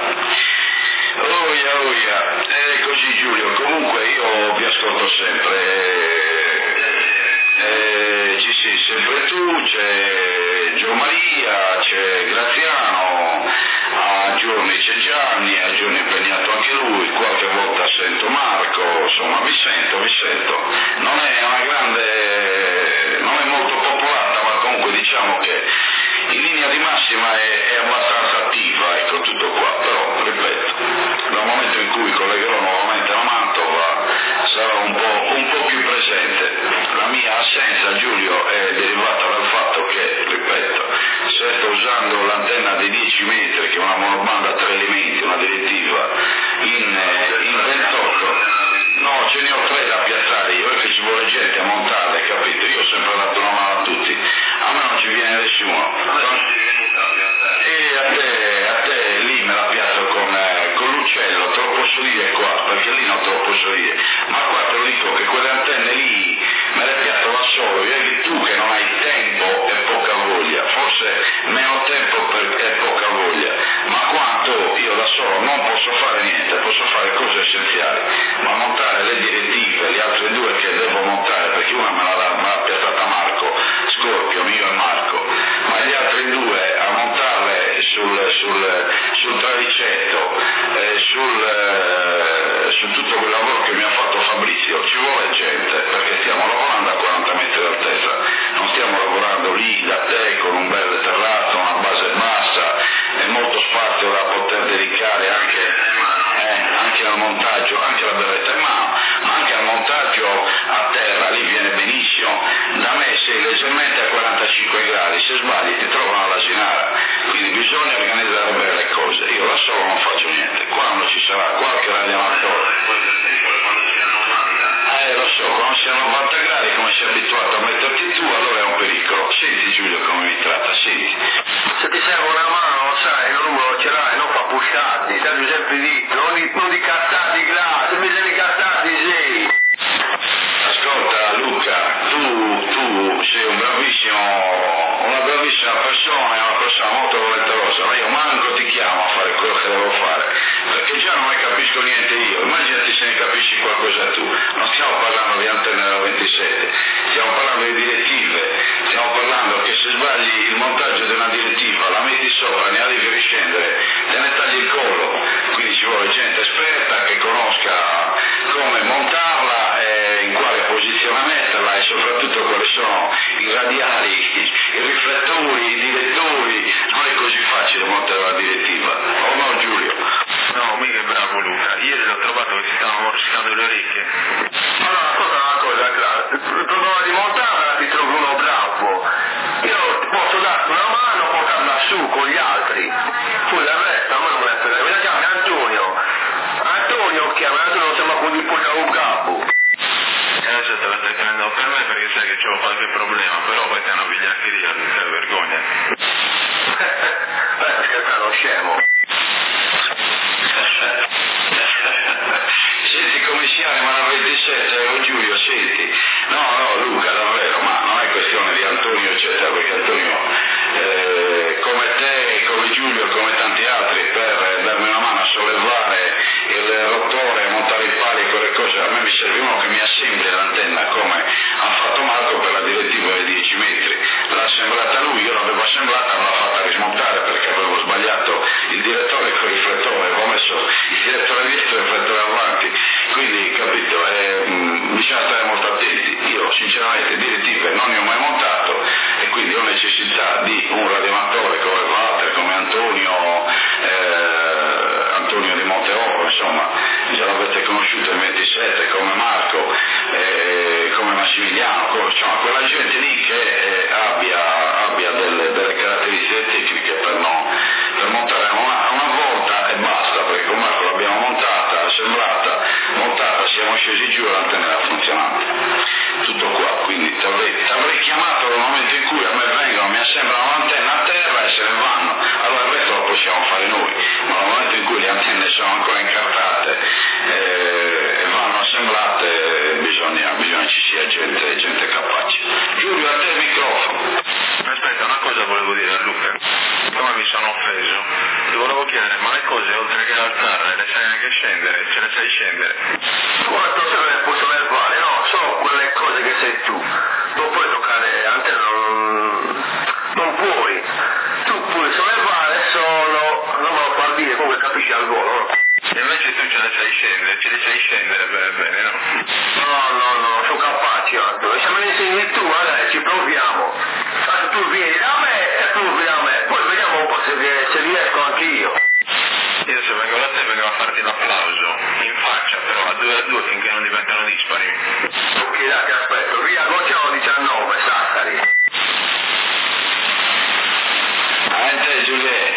Oia. Così Giulio, comunque io vi ascolto sempre. Ci sei sempre tu, c'è Gio Maria, c'è Graziano, a giorni c'è Gianni, a giorni è impegnato anche lui, qualche volta sento Marco, insomma vi sento. Non è molto popolata, ma comunque diciamo che in linea di massima è abbastanza attiva, ecco tutto qua, però ripeto, dal momento in cui collegherò nuovamente a Mantova sarà un po' più presente. La mia assenza, Giulio, è derivata dal fatto che, ripeto, se sto usando l'antenna dei 10 metri, che è una monobanda a 3 elementi, una direttiva, in 28, no, ce ne ho 3 da piazzare io, che ci vuole gente a montarle, capito? Io ho sempre dato una mano a tutti, a me non ci viene nessuno. E a te lì me la piazzo con l'uccello, te lo posso dire qua, perché lì non te lo posso dire, ma qua te lo dico che quelle antenne lì me le piazzo da solo, vedi tu che non hai tempo e poca voglia, forse meno tempo e poca voglia, ma quanto io da solo non posso fare niente, posso fare cose essenziali, ma montare le direttive, le altre 2 che devo montare, perché una me l'ha piazzata Marco Scorpio, io e Marco, ma gli altri 2 a montarle sul travicetto, su tutto quel lavoro che mi ha fatto Fabrizio, ci vuole gente, perché stiamo lavorando a 40 metri d'altezza, non stiamo lavorando lì da te con un bel terrazzo, una base bassa e molto spazio da poter dedicare anche al montaggio, anche alla berretta in mano, ma anche al montaggio a terra, lì viene benissimo. Da me sei leggermente a 45 gradi, se sbagli ti trovano all'asinara, quindi bisogna organizzare bene le cose. Io da solo non faccio niente, quando ci sarà qualche radioamatore. Lo so, quando siamo a 90 gradi, come sei abituato a metterti tu, allora è un pericolo. Senti Giulio come mi tratta, senti. Se ti serve una mano, sai, il numero ce l'hai, non fa busciarti, sai sempre di, non di cartardi gratis, bisogna di cartardi sei. Ascolta Luca, tu sei una bravissima persona, una persona molto volenterosa, ma io manco ti chiamo a fare quello che devo fare, perché già non ne capisco niente io, immaginati se ne capisci qualcosa tu, non stiamo parlando di antenne da 27, stiamo parlando di direttive, stiamo parlando che se sbagli il montaggio di una direttiva, la metti sopra, ne arrivi a riscendere, te ne tagli il collo, quindi ci vuole gente esperta che conosca soprattutto quali sono i radiali, i riflettori, i direttori, non è così facile montare la direttiva, o no Giulio? No, mica è bravo Luca, ieri l'ho trovato che si stava morsicando le orecchie. Allora, ascolta una cosa, il problema di montarla ti trovi uno bravo. Io posso darti una mano, portarla su con gli altri. Tu del resto, a me non me ne frega. Me la chiami Antonio. Antonio chiama, Antonio non sembra di pure un capo. Adesso te la stai tenendo per me perché sai che c'ho qualche problema, però poi sei una vigliaccheria, te vergogna. Scherzando, scemo. Senti come si chiama la 27, oh Giulio, senti. No, Luca, davvero, ma non è questione di Antonio eccetera, perché Antonio, come te, come Giulio, come tanti altri, per darmi una mano a sollevare il rotore, montare i pali e quelle cose, a me mi serve uno che mi assembli l'antenna come ha fatto Marco per la direttiva dei 10 metri. L'ha assemblata lui, io l'avevo assemblata, non l'ha fatta rismontare perché avevo sbagliato il direttore con il riflettore, avevo messo il direttore dietro e il riflettore avanti, quindi capito, bisogna stare molto attenti. Io sinceramente direttive non ne ho mai montato e quindi ho necessità di un radioamatore come Walter, come Antonio di Monteoro, insomma, già l'avete conosciuto il 27, come Marco, come Massimiliano, insomma quella gente lì che abbia delle caratteristiche tecniche per montare una volta e basta, perché con Marco l'abbiamo montata, assemblata, montata, siamo scesi giù e l'antenna era funzionante. Tutto qua, quindi ti avrei chiamato nel momento in cui a me vengono, mi assemblano l'antenna a terra e se ne vanno, allora il resto lo possiamo fare noi, ma nel momento in cui le antenne sono ancora incartate e vanno assemblate bisogna ci sia gente capace. Giulio, a te il microfono. Aspetta, una cosa volevo dire a Luca, come mi sono offeso, ti volevo chiedere, ma le cose oltre che alzarle le sai anche scendere, ce le sai scendere? Guarda, se non puoi sollevare, no, sono quelle cose che sei tu. Non puoi toccare, anche non puoi. Tu puoi sollevare solo, non me lo far dire, comunque capisci al volo, no? E invece tu ce le sai scendere bene, no? No, sono capaci, Antonio. Se me ne insegni tu, allora ci proviamo. Tanto tu vieni da me e tu vieni da me, poi vediamo un po' se riesco anche io. Io se vengo da te vengo a farti l'applauso, in faccia però, a 2 finché non diventano dispari. Ok, dai, ti aspetto. Via Gocciano 19, Sassari. Te Giulietto.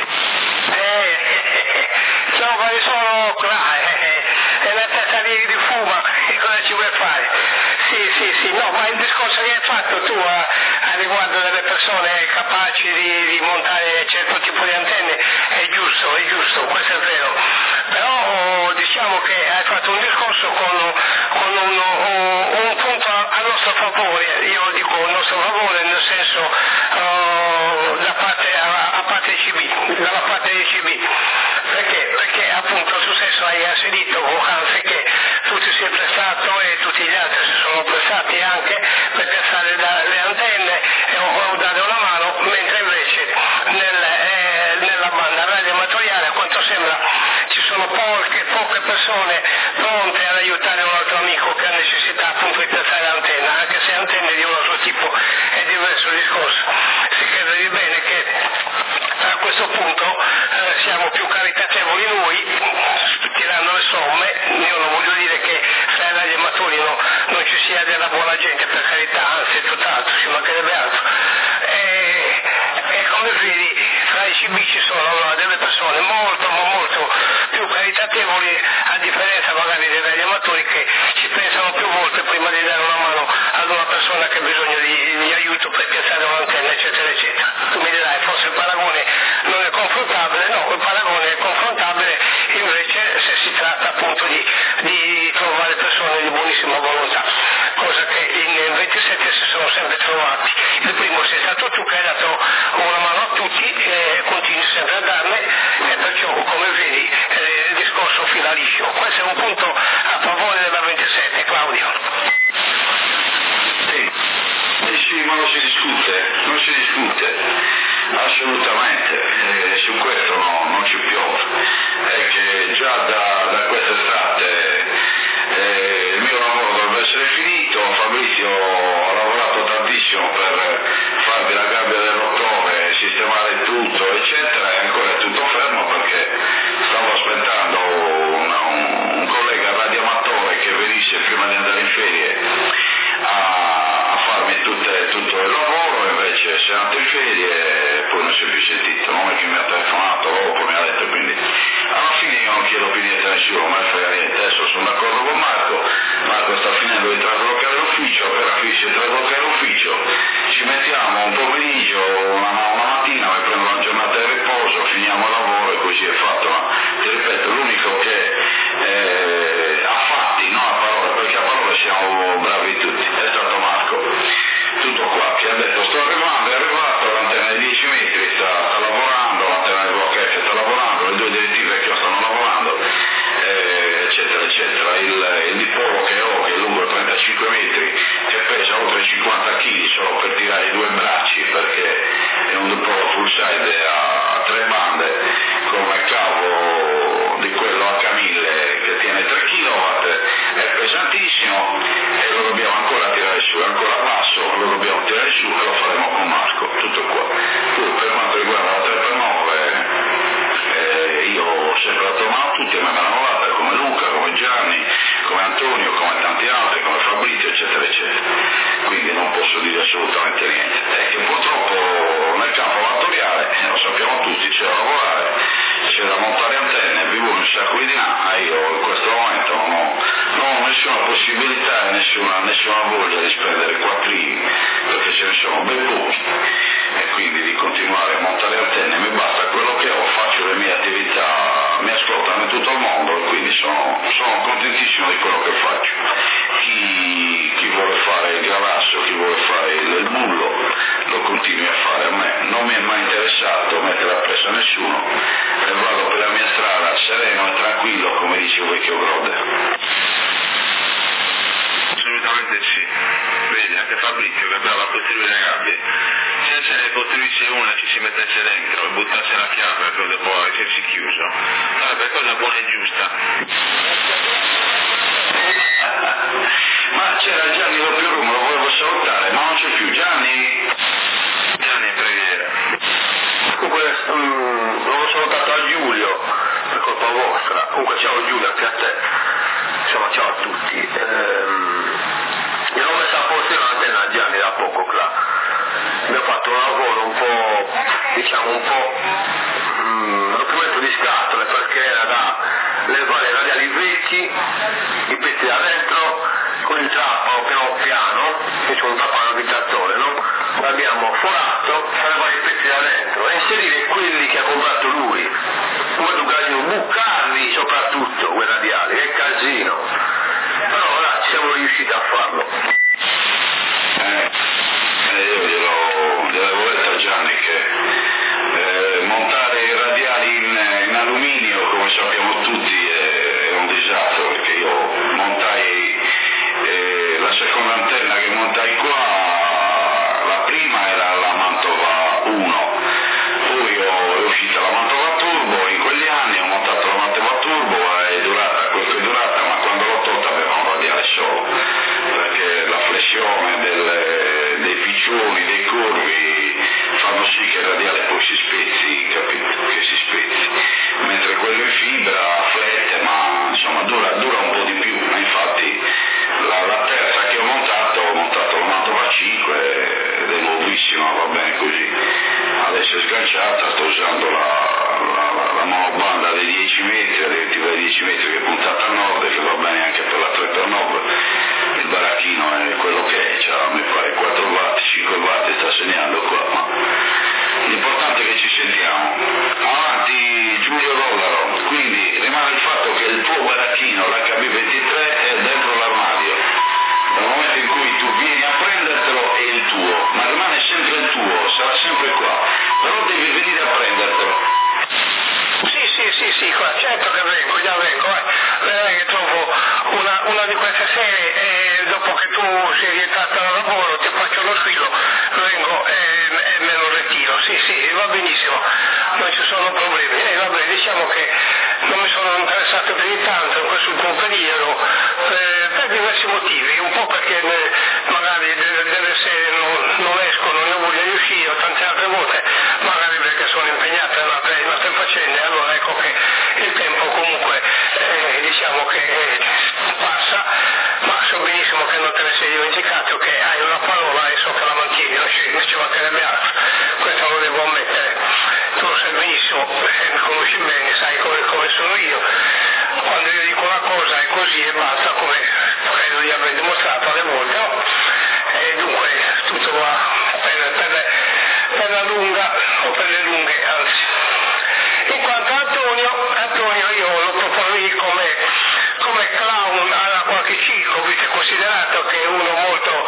Sono qua, è la testa di Fuma, e cosa ci vuoi fare? Sì, no, ma il discorso che hai fatto tu a riguardo delle persone capaci di montare certo tipo di antenne è giusto, questo è vero. Però diciamo che hai fatto un discorso con un punto a nostro favore, io dico a nostro favore nel senso dalla parte CB. Perché appunto tu stesso hai asserito poc'anzi che tu ti sei prestato e tutti gli altri si sono prestati anche per piazzare le antenne o dare una mano, mentre invece nella banda radioamatoriale a quanto sembra ci sono poche persone pronte ad aiutare un altro amico che ha necessità appunto di piazzare l'antenna, anche se antenne di un altro tipo è diverso il discorso. Si crede bene che a questo punto siamo più caritatevoli noi, tirando le somme. Io non voglio dire che fra i radioamatori non ci sia della buona gente, per carità, anzi tutt'altro, ci mancherebbe altro. E come vedi, fra i CB ci sono delle persone molto più caritatevoli, a differenza magari dei radioamatori che ci pensano più volte prima di dare una mano ad una persona che ha bisogno di aiuto per piazzare un'antenna, eccetera. Tu mi dirai, forse il paragone non è confrontabile, no, il paragone è confrontabile invece se si tratta appunto di trovare persone di buonissima volontà, cosa che in 27 si sono sempre trovati. Il primo sei stato tu che hai dato una mano a tutti e continui sempre a darne, e perciò come vedi il discorso fila liscio. Questo è un punto a favore della 27, Claudio. Sì, ma non si discute, assolutamente, su questo non ci piove, è che già da quest'estate il mio lavoro dovrebbe essere finito, Fabrizio ha lavorato tantissimo per farmi la gabbia del rottore, sistemare tutto eccetera, e ancora è tutto fermo perché stavo aspettando un collega radioamatore che venisse prima di andare in ferie a farmi tutto il lavoro, invece si è andato in ferie e poi non si è più sentito, non è che mi ha telefonato dopo, mi ha detto, quindi alla fine io non chiedo più niente a nessuno, ma frega niente, adesso sono d'accordo con Marco sta finendo di traslocare l'ufficio, appena finisce di traslocare l'ufficio ci mettiamo un pomeriggio, una mattina, mi prendo una giornata di riposo, finiamo il lavoro e così è fatto, ma ti ripeto, l'unico che ha fatti, non a parole, perché a parole siamo bravi tutti, è stato Marco, tutto qua, che ha detto sto arrivando, è arrivato, l'antenna di 10 metri sta lavorando, l'antenna di Block F sta lavorando, le due direttive che stanno lavorando, eccetera eccetera, il dipolo che ho, che è lungo 35 metri, che pesa oltre 50 kg solo per tirare i due bracci, perché è un dipolo full side a 3 bande, con un cavo di quello H1000 che tiene 3 kW, è pesantissimo e lo dobbiamo ancora tirare su, è ancora basso, lo dobbiamo tirare su e lo faremo con Marco, tutto qua. Poi per quanto riguarda la 3x9, io ho sempre dato mano a tutti, ma me l'hanno data come Luca, come Gianni, come Antonio, come tanti altri, come Fabrizio, eccetera eccetera, quindi non posso dire assolutamente niente. È che purtroppo nel campo amatoriale, lo sappiamo tutti, c'è da lavorare, c'è da montare antenne, vivo in un sacco di dinà, io in questo momento non ho nessuna possibilità e nessuna voglia di spendere quattrini, perché ce ne sono ben pochi, e quindi di continuare a montare antenne, mi basta quello che ho, faccio le mie attività, mi ascoltano in tutto il mondo e quindi sono contentissimo di quello che faccio. Chi vuole fare il gravasso, chi vuole fare il bullo, lo continui a fare, a me non mi è mai interessato mettere appresso a nessuno e vado per la mia strada sereno e tranquillo, come dice un vecchio brother. Assolutamente sì, vedi anche Fabrizio che brava a costruire le gabbie, se se ne costruisse una ci si mettesse dentro e buttasse la chiave per dopo essersi chiuso, sarebbe cosa buona e giusta. Ma c'era Gianni doppio Rum, lo volevo salutare, ma non c'è più Gianni Gianni in preghiera. Comunque l'ho salutato a Giulio per colpa vostra, comunque ciao Giulio anche a te, insomma ciao a tutti. Io l'ho messa a posto l'antenna a Gianni da poco qua, abbiamo fatto un lavoro un po', diciamo un po' rompimento di scatole, perché era da levare i radiali vecchi, i pezzi da dentro, con il trapano piano piano, che c'è un trapano abitatore, no? L'abbiamo forato, levare i pezzi da dentro e inserire quelli che ha comprato lui, come un casino, bucarli soprattutto quei radiali, che casino, però là ci siamo riusciti a farlo. Io gliel'avevo detto a Gianni che montare i radiali in alluminio, come sappiamo tutti, è un disastro, perché io montai la seconda antenna che montai qua, la prima era la Mantova 1, poi è uscita la Mantova Turbo, in quegli anni ho montato la Mantova Turbo, è durata quel che è durata, ma quando l'ho tolta aveva un radiale solo, perché la flessione dei piccioni, dei corvi fanno sì che il radiale poi si spezzi, capito? Che si spezzi, mentre quello in fibra flette, ma insomma dura un po' di più, ma infatti la terza che ho montato la Mantova 5 ed è nuovissima, va bene così, adesso è sganciata, sto usando la monobanda dei 10 metri, la direttiva dei 10 metri che è puntata a nord, che va bene anche per la 3x9, il baracchino è quello che è, cioè, mi pare 4 watt, 5 watt sta segnando qua, ma l'importante è che ci sentiamo. Avanti Giulio Dollaro, quindi rimane il fatto che il tuo baracchino, l'HB23, è dentro l'armadio, dal momento in cui tu vieni a prendertelo è il tuo, ma rimane sempre il tuo, sarà sempre qua, però devi venire a prendertelo. Sì, qua, certo che vengo, già vengo, vedrai che trovo una di queste sere e dopo che tu sei rientrato dal lavoro ti faccio lo sfilo, vengo e me lo ritiro, sì, va benissimo. non ci sono problemi. Vabbè, diciamo che non mi sono interessato più di tanto in questo ultimo periodo per diversi motivi, un po' perché magari delle sere non esco, non ho voglia di uscire, o tante altre volte magari perché sono impegnato in altre faccende, allora ecco che il tempo comunque diciamo che passa, ma so benissimo che non te ne sei dimenticato, che hai una parola e so che la mantieni, non ci mancherebbe altro, questo lo devo ammettere, tu lo sai benissimo, mi conosci bene, sai come sono io, quando io dico una cosa è così e basta, come credo di aver dimostrato alle volte, no? E dunque tutto va per la lunga o per le lunghe, anzi. In quanto a Antonio io lo proporrei come clown a qualche circo, visto considerato che è uno molto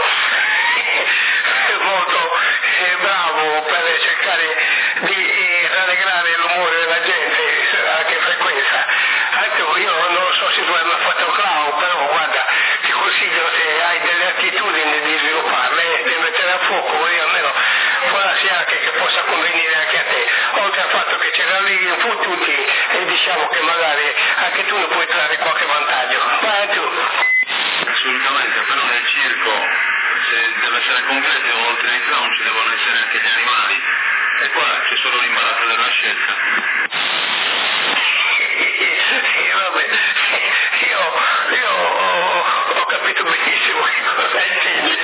bravo per cercare di rallegrare l'umore della gente a che frequenza. Anche io non lo so se tu hai mai fatto un clown, però guarda, ti consiglio, se hai delle attitudini di svilupparle, di mettere a fuoco, così almeno può darsi anche che possa convenire anche a te, oltre al fatto che ce rallegri un po' tutti e diciamo che magari anche tu ne puoi trarre qualche vantaggio. Vai tu. Assolutamente, però nel circo, se deve essere completo, oltre ai clown ci devono essere anche gli animali, e qua c'è solo l'imbarazzo della scelta. Sì, vabbè, io ho capito benissimo che cosa intendi,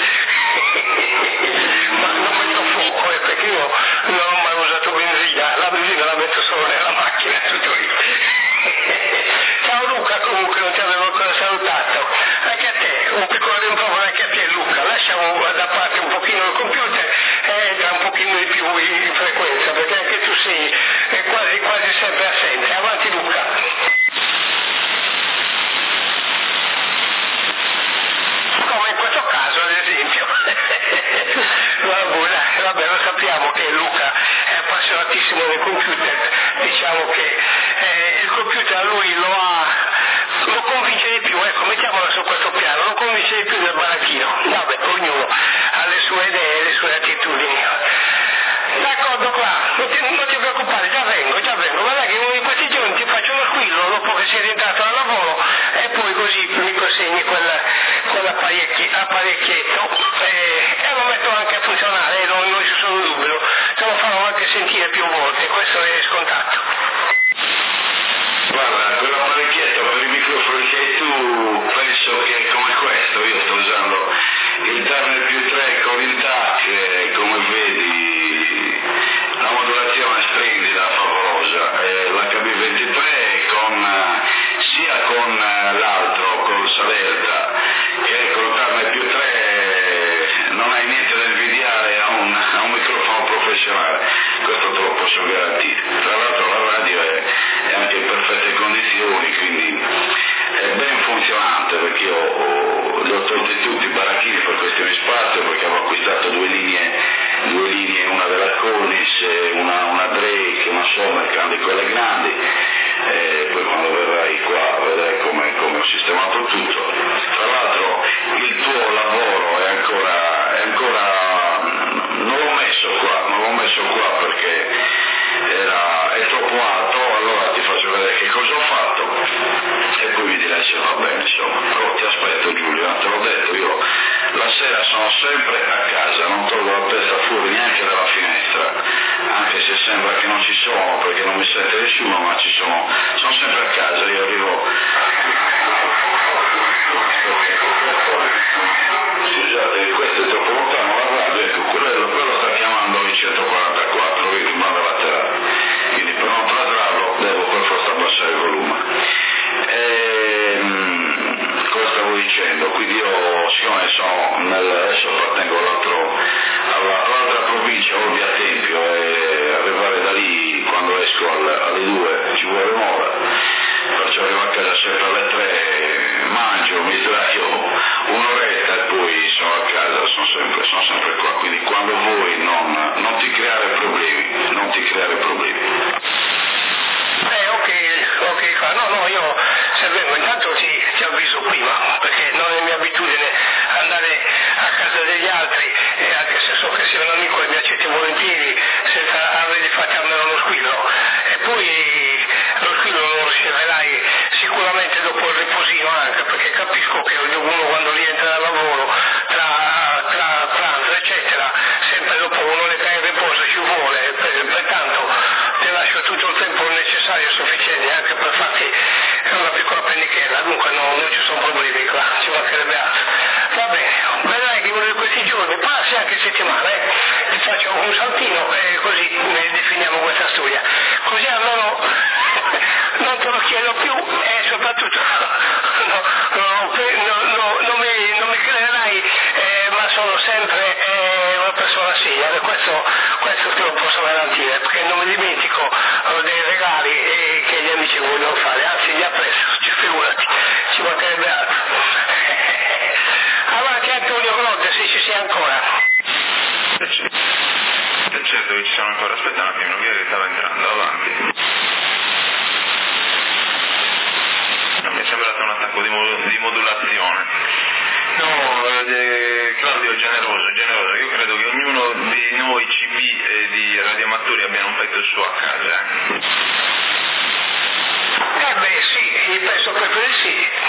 ma non metto fuoco, perché io non ho mai usato benzina, la benzina la metto solo nella macchina, tutto lì. Ciao Luca, comunque non ti avevo ancora salutato, anche a te, un piccolo rimprovero anche a te Luca, lasciamo da parte un pochino il computer e entra un pochino di più in frequenza, perché anche tu sei quasi sempre assente. Avanti Luca. Come in questo caso ad esempio. Vabbè, lo sappiamo che Luca è appassionatissimo del computer, diciamo che il computer a lui lo convince di più, ecco, mettiamola su questo piano, lo convince di più del baracchino. Vabbè, ognuno ha le sue idee e le sue attitudini. D'accordo qua, non ti preoccupare, già vengo, guarda che uno di questi giorni ti faccio uno squillo dopo che sei rientrato al lavoro e poi così mi consegni quell'apparecchietto e lo metto anche a funzionare, non ci sono dubbi, te lo farò anche sentire più volte, questo è scontato. Guarda, quell'apparecchietto per i microfoni che hai tu penso che è come questo, io sto usando il Turner più 3 con il TAC, come vedi la modulazione è splendida, favolosa, l'HB23 sia con l'altro, col Savelta, che con il Turner più 3 non hai niente da invidiare a un microfono professionale, questo te lo posso garantire. Tra l'altro la radio è anche in perfette condizioni, quindi è ben funzionante, perché io li ho tolti tutti i baracchini per questione di spazio, perché avevo acquistato due linee, una della Cornish, una Drake, una Sommercam di quelle grandi, e poi quando verrai qua vedrai come ho sistemato tutto. Tra l'altro il tuo lavoro è ancora non l'ho messo qua perché è troppo alto, allora ti faccio vedere che cosa ho fatto e poi mi dirai se va bene, insomma. Però ti aspetto Giulio, te l'ho detto, io la sera sono sempre a casa, non tolgo la testa fuori neanche dalla finestra, anche se sembra che non ci sono perché non mi sente nessuno, ma sono sempre a casa, io arrivo. Scusate, questo è troppo lontano la radio, ecco, quello sta chiamando il 144, vedi, in banda laterale, quindi per non tratrarlo devo per forza abbassare il volume. Cosa stavo dicendo? Quindi io, siccome adesso appartengo all'altra provincia, Olbia Tempio, e arrivare da lì quando esco alle 2 ci vuole un'ora, perciò arrivo a casa sempre alle 3, mangio, mi sdraio un'oretta e poi sono a casa, sono sempre qua, quindi quando vuoi non ti creare problemi. Ok, no, io se vengo intanto ti avviso prima, perché non è mia abitudine andare a casa degli altri, e anche se so che sei un amico e mi accetti volentieri senza avergli fatto almeno uno squillo, anche perché capisco che uno quando rientra dal lavoro, tra pranzo eccetera, sempre dopo un'oretta di riposo ci vuole, pertanto ti lascio tutto il tempo necessario, sufficiente anche per farti una piccola pennichella, dunque non ci sono problemi qua, ci mancherebbe altro. Va bene, vedrai che uno di questi giorni, passi anche settimana, ti faccio un saltino e così definiamo questa storia, così almeno non te lo chiedo più e soprattutto non mi crederai, ma sono sempre una persona seria, questo te lo posso garantire, perché non mi dimentico dei regali che gli amici vogliono fare, anzi li apprezzo, figurati, ci mancherebbe altro. Avanti Antonio Grodde, se ci sei ancora. Certo che ci siamo ancora, aspetta un attimo, chi è che stava entrando, avanti. Mi è sembrato un attacco di modulazione. No, Claudio generoso, io credo che ognuno di noi CB e di radioamatori abbia un pezzo suo a casa. Beh sì, penso proprio di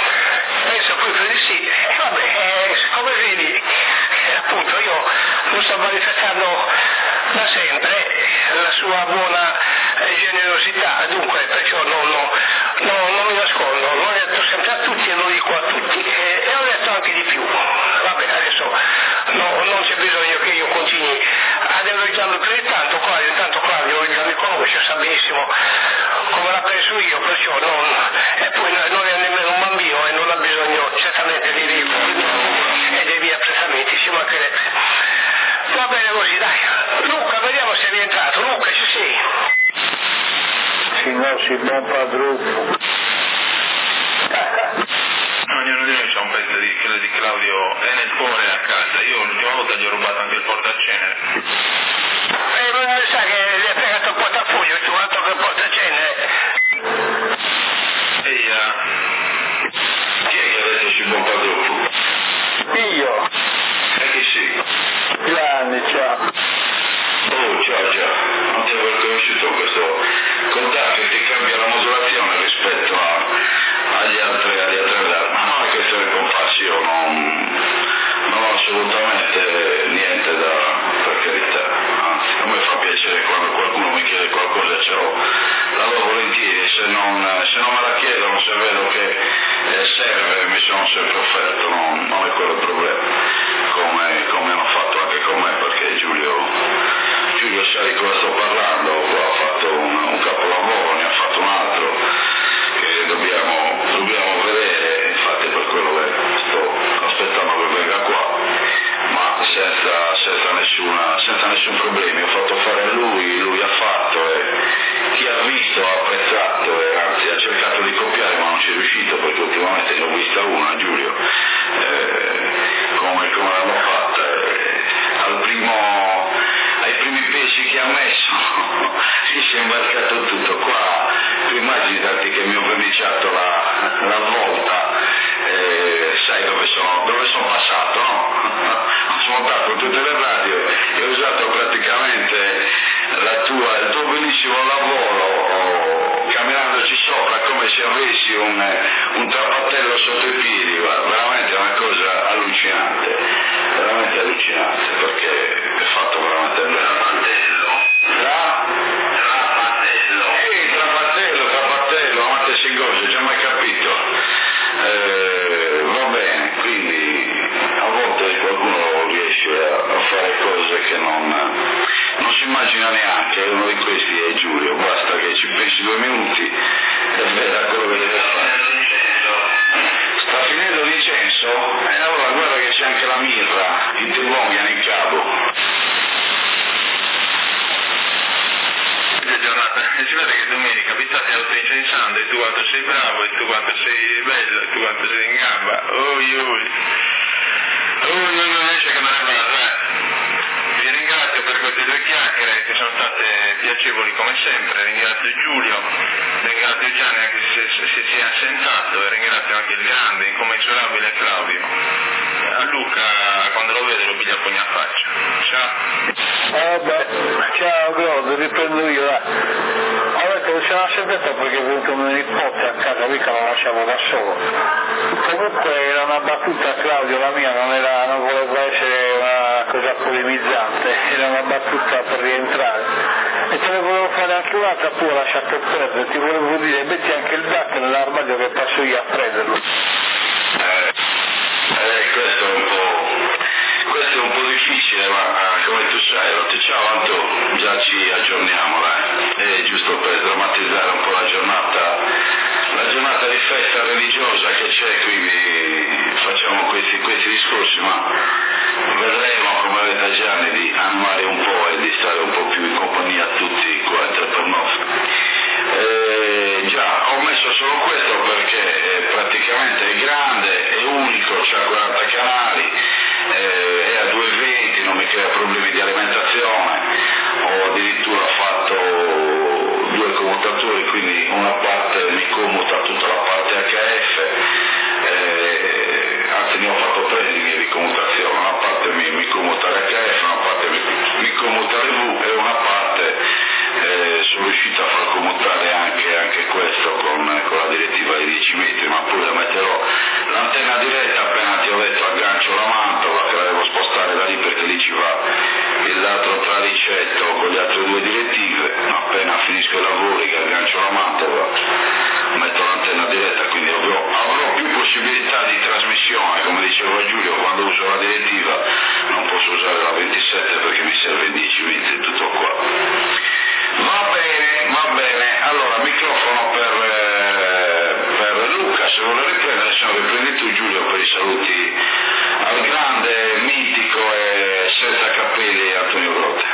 sì, vabbè, come vedi, appunto io lo sto manifestando da sempre la sua buona generosità, dunque perciò non mi nascondo, l'ho detto sempre a tutti e lo dico a tutti e ho detto anche di più. Vabbè, adesso non c'è bisogno che io continui ad elogiarlo più di tanto Claudio già mi conosce, sa benissimo come la penso io, perciò e poi non è nemmeno un bambino e non ha bisogno certamente di riforme e dei miei apprezzamenti, ci mancherebbe. Va bene così, dai. Luca, vediamo se è rientrato. Luca, ci sei? Sì, buon padrone. Ognuno di noi c'ha un pezzo di Claudio è nel cuore a casa. Io l'ultima volta gli ho rubato anche il portacenere. Ma sa che gli hai fregato il portafoglio, tu altro che il portacenere. Chi è che ha detto ci buon padrone? Io. E chi sì? Gianni, ciao. Oh, ciao, non ti avevo conosciuto questo contatto che ti cambia la modulazione rispetto agli altri radar. Ma no, questo è comparso, io non ho assolutamente niente per carità, anzi, a me fa piacere quando qualcuno mi chiede qualcosa, la do volentieri, se non me la chiedono, se vedo che serve, mi sono sempre offerto, non è quello il problema, come hanno fatto anche con me, perché Giulio sa di cosa sto parlando, qua ha fatto un capolavoro, ne ha fatto un altro che dobbiamo vedere, infatti per quello che sto aspettando che venga qua, ma senza nessun problema. Ho fatto fare a lui ha fatto e chi ha visto ha apprezzato e anzi ha cercato di copiare ma non ci è riuscito, perché ultimamente ne ho vista una, Giulio, come l'hanno fatta, ai primi pesi che ha messo si è imbarcato tutto qua. Tu immagini che mi ho verniciato la volta, sai dove sono passato, no? Ho smontato tutte le radio e ho usato praticamente il tuo bellissimo lavoro camminandoci sopra come se avessi un trappatello sotto i piedi, veramente una cosa allucinante, perché è fatto veramente bene. Trapatello, amate Singosio, già mai capito. Va bene, quindi a volte qualcuno riesce a fare cose che non si immagina neanche, uno di questi è Giulio, basta che ci pensi 2 minuti e veda quello che deve fare. Sta finendo l'incenso? Allora guarda che c'è anche la mirra, i tebonghiano in cavo. Giornata, si vede che domenica Pizzati lo stai incensando e tu quanto sei bravo e tu quanto sei bello e tu quanto sei in gamba, non riesce che me ne vada. Vi ringrazio per queste 2 chiacchiere che sono state piacevoli come sempre, ringrazio Giulio, ringrazio Gianni anche se si è assentato e ringrazio anche il grande, incommensurabile Claudio. A Luca quando lo vede lo piglia a pugna a faccia. Ciao. Ciao, Grodde, riprendo io, dai. Allora, c'era seduta perché è venuto mio nipote a casa, mica lo lasciavo da solo. Comunque era una battuta, Claudio, la mia non voleva essere una cosa polemizzante, era una battuta per rientrare. E te ne volevo fare anche un'altra, poi ho lasciato perdere, ti volevo dire, metti anche il DAC nell'armadio che passo io a prenderlo. Questo è un po' difficile, ma come tu sai, ciao Antonio, già ci aggiorniamo, è giusto per drammatizzare un po' la giornata di festa religiosa che c'è, quindi facciamo questi discorsi, ma vedremo, come avete Gianni, di animare un po' e di stare un po' più in compagnia a tutti qua tra per noi. Già, ho messo solo questo perché praticamente è grande, è unico, c'ha 40 canali, è a 220, non mi crea problemi di alimentazione, ho addirittura fatto 2 commutatori, quindi una parte mi commuta tutta la parte HF, anzi ne ho fatto 3 di commutazione, una parte mi commuta l'HF, una parte mi commuta l'EV e una parte sono riuscito a far commutare anche questo con la direttiva di 10 metri, ma poi la metterò l'antenna diretta appena ti ho detto aggancio la mantova, che la devo spostare da lì perché lì ci va l'altro tralicetto con le altre 2 direttive, appena finisco i lavori che aggancio la mantova metto l'antenna diretta, quindi avrò più possibilità di trasmissione, come diceva Giulio, quando uso la direttiva non posso usare la 27 perché mi serve 10 metri, tutto qua. Va bene, allora microfono per Luca, se vuole riprendere, se no riprendi tu Giulio per i saluti al grande, mitico e senza capelli Antonio Grotte.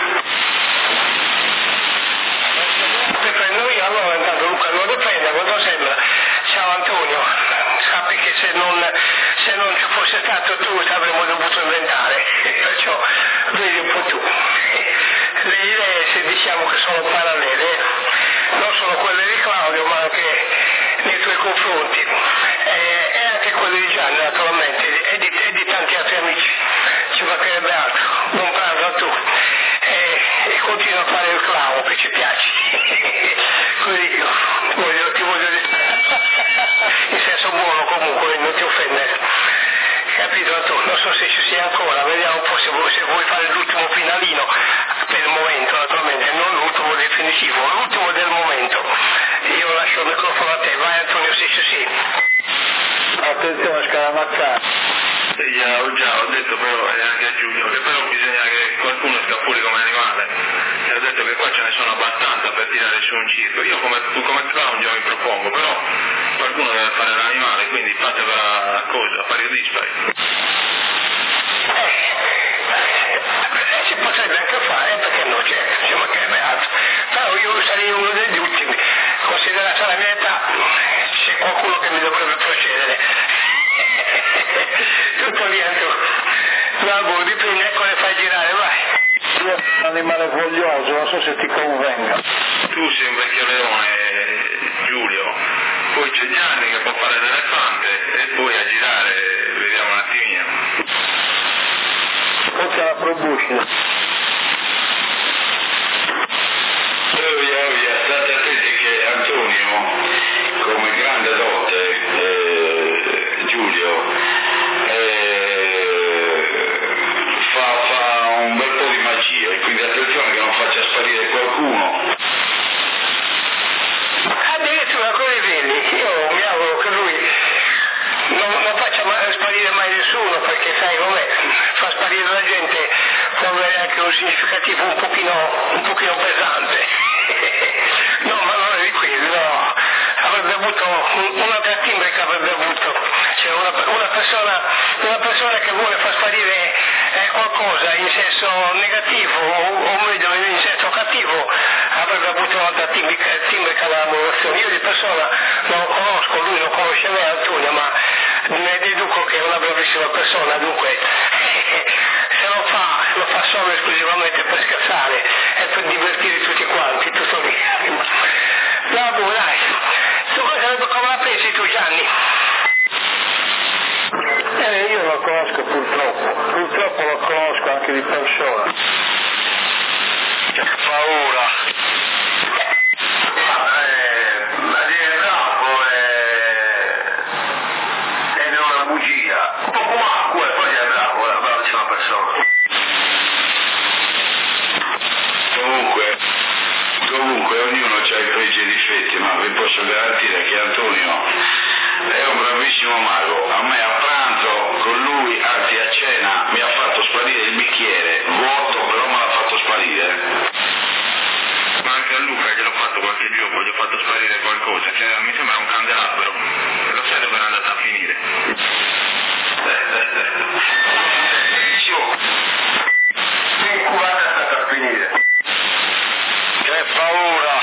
Riprendo io, allora intanto Luca lo riprende quando sembra. Ciao Antonio, sappi che se non ci fosse stato tu avremmo dovuto inventare, perciò vedi un po' tu. Le idee, se diciamo che sono parallele, non solo quelle di Claudio ma anche nei tuoi confronti e anche quelle di Gianni naturalmente e di tanti altri amici, ci mancherebbe altro, non parla tu e continua a fare il clavo che ci piace, così ti voglio dire in senso buono comunque, non ti offendere, capito Antonio? Non so se ci sia ancora, vediamo un po' se vuoi fare l'ultimo finalino per il momento, naturalmente, non l'ultimo definitivo, l'ultimo del momento. Io lascio il microfono a te, vai Antonio, sì. Attenzione a scaramanzare. Già ho detto però anche a Giulio che però bisogna che qualcuno sta fuori come animale, e ho detto che qua ce ne sono abbastanza per tirare su un circo. Io come clown già mi propongo, però qualcuno deve fare l'animale, quindi fatela cosa, fare il dispari. Si potrebbe anche fare, perché non ci mancherebbe altro, però io sarei uno degli ultimi, considerata la mia età, c'è qualcuno che mi dovrebbe procedere. Tutto lì Antonio, bravo, riprendi, ecco le fai girare, vai. Io sono un animale voglioso, non so se ti convenga. Tu sei un vecchio leone, Giulio, poi c'è Gianni che può fare l'elefante e poi a girare, vediamo un attimino. Forse la probuscina. State attenti che Antonio, come grande dote, Giulio, fa un bel po' di magia, e quindi attenzione che non faccia sparire qualcuno. Addirittura con i veli, io mi auguro che lui non faccia sparire mai nessuno, perché sai com'è, fa sparire la gente può avere anche un significativo un pochino pesante. No, ma non è di quello, no. Avrebbe avuto un'altra timbre che avrebbe avuto, cioè una persona che vuole far sparire qualcosa in senso negativo o meglio in senso cattivo avrebbe avuto un'altra timbre che aveva emozione. Io di persona non lo conosco, lui non conosce me Antonio, ma ne deduco che è una bravissima persona, dunque se lo fa solo esclusivamente per scherzare e per divertire tutti quanti, tutto lì. Bravo, dai. Come la pensi tu Gianni? Io lo conosco purtroppo lo conosco anche di persona. Che paura! difetti, ma vi posso garantire che Antonio è un bravissimo mago. A me a pranzo con lui, anzi a cena, mi ha fatto sparire il bicchiere, vuoto, però me l'ha fatto sparire. Ma anche a Luca gliel'ho fatto qualche gioco, gli ho fatto sparire qualcosa, cioè mi sembra un candelabro, lo sai dove è andata a finire? Che incubata è stata a finire? Che paura!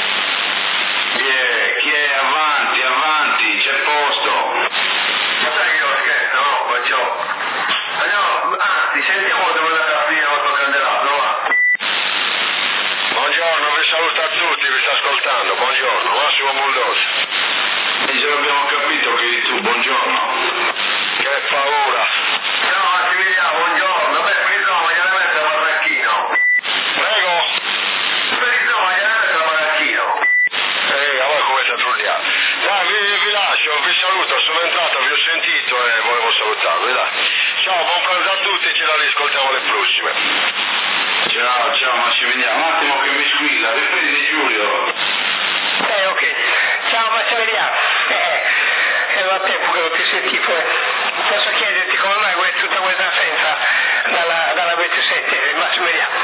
Chi è? Avanti, avanti, c'è posto! Ma sai che io scherzo, no? Faccio... Andiamo, anzi, sentiamo dove è andata a finire il vostro candelabro, va? Buongiorno, vi saluto a tutti, vi sto ascoltando, buongiorno, Massimo Bulldosi. E ce l'abbiamo capito che eri tu, buongiorno. Che paura. Ciao Massimiliano, buongiorno. Beh, Frisoma, gliela metto a Marracchino. Prego? Frisoma, gliela metto a Marracchino. Allora come sta trulliato? Dai, vi lascio, vi saluto, sono entrato, vi ho sentito e volevo salutarvi, dai. Ciao, buon pranzo a tutti, ce la riscoltiamo le prossime. Ciao Massimiliano, un attimo che mi squilla, riprendi Giulio. Ok. Ciao Massimiliano. È da tempo che non ti sentivo. Posso chiederti come mai tutta questa assenza dalla 27, Massimiliano?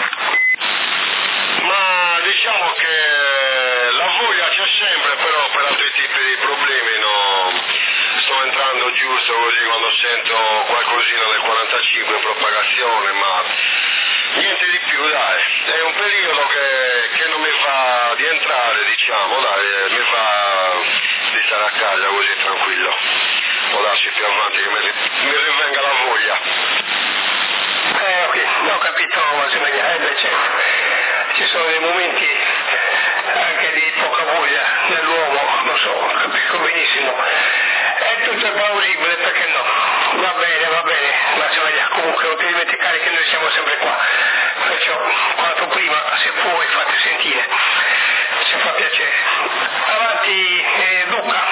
Ma diciamo che la voglia c'è sempre, però per altri tipi di problemi no. Sto entrando giusto così quando sento qualcosina del 45 in propagazione, ma niente di più, dai. È un periodo che non mi fa di entrare, diciamo, dai, mi fa di stare a casa così tranquillo. Può darsi più avanti che mi rivenga la voglia. Ok, ho capito Massimiliano, certo. Ci sono dei momenti anche di poca voglia nell'uomo, non so, capisco benissimo. È tutto plausibile, perché no? Va bene, Massimiliano, comunque non ti dimenticare che noi siamo sempre qua. Perciò quanto prima, se puoi, fatti sentire. Ci fa piacere. Avanti, Luca.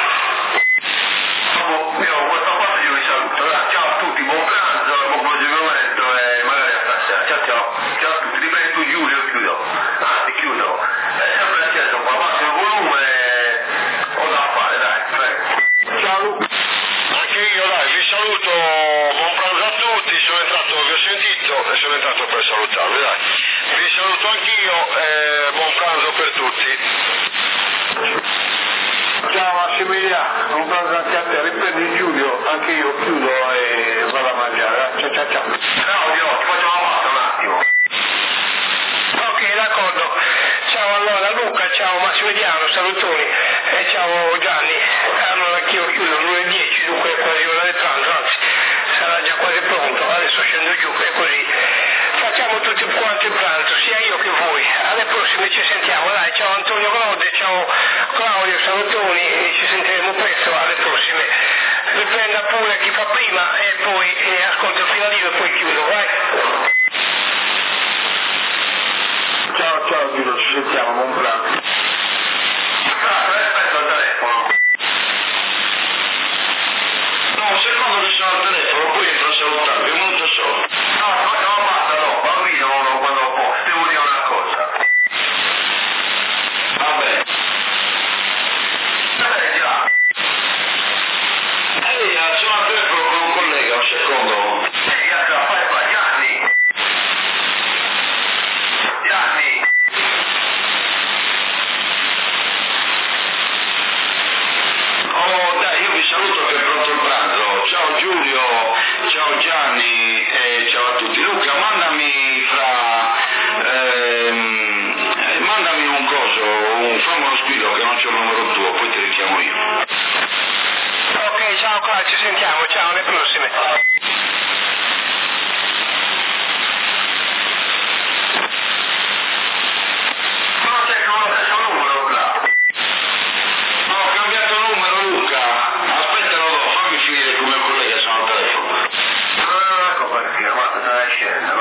Io questa parte io vi saluto. Ciao a tutti, buon pranzo, buon proseguimento e magari a stasera. Ciao a tutti. Riprendi tu Giulio, chiudo. Anzi, chiudo. È sempre acceso qua, massimo volume. Ho da fare, dai, prego. Ciao Luca. Anche io, dai, vi saluto, buon pranzo a tutti, vi ho sentito e sono entrato per salutarvi, dai. Vi saluto anch'io e buon pranzo per tutti. Ciao Massimiliano, un pranzo anche a te, riprendi Giulio, anche io chiudo e vado a mangiare. Ciao. Claudio, ti faccio una pausa un attimo. Ok, d'accordo. Ciao allora Luca, ciao Massimiliano, salutoni e ciao Gianni. Allora anch'io chiudo alle 10, dunque è quasi ora del pranzo, anzi sarà già quasi pronto, adesso scendo giù e così facciamo tutti quanti il pranzo, sia io che voi. Alle prossime ci sentiamo, dai, ciao Antonio Claudio, ciao Claudio, salutoni, ci sentiremo presto, alle prossime. Riprenda pure chi fa prima e poi ascolto fino a Dio e poi chiudo, vai. Ciao Giulio, ci sentiamo, buon pranzo. Aspetta il telefono. No, un secondo che sono al telefono, poi entro a salutarvi, un minuto solo. No, basta, no, bambino quando può, devo dire una cosa. Va bene. Già. Sono al telefono con un collega, un secondo. Gianni. Oh, dai, io vi saluto che è pronto il pranzo. Ciao Giulio, ciao Gianni e ciao a tutti. Luca, mandami un coso, fammi uno squillo che non c'ho il numero tuo, poi ti richiamo io. Ok, ciao qua, ci sentiamo, ciao, alle prossime. Non c'è che uno stesso numero là. Ho cambiato numero Luca, aspetta lo do, fammi finire come collega sono al telefono. Ecco perché, ma sta scendendo.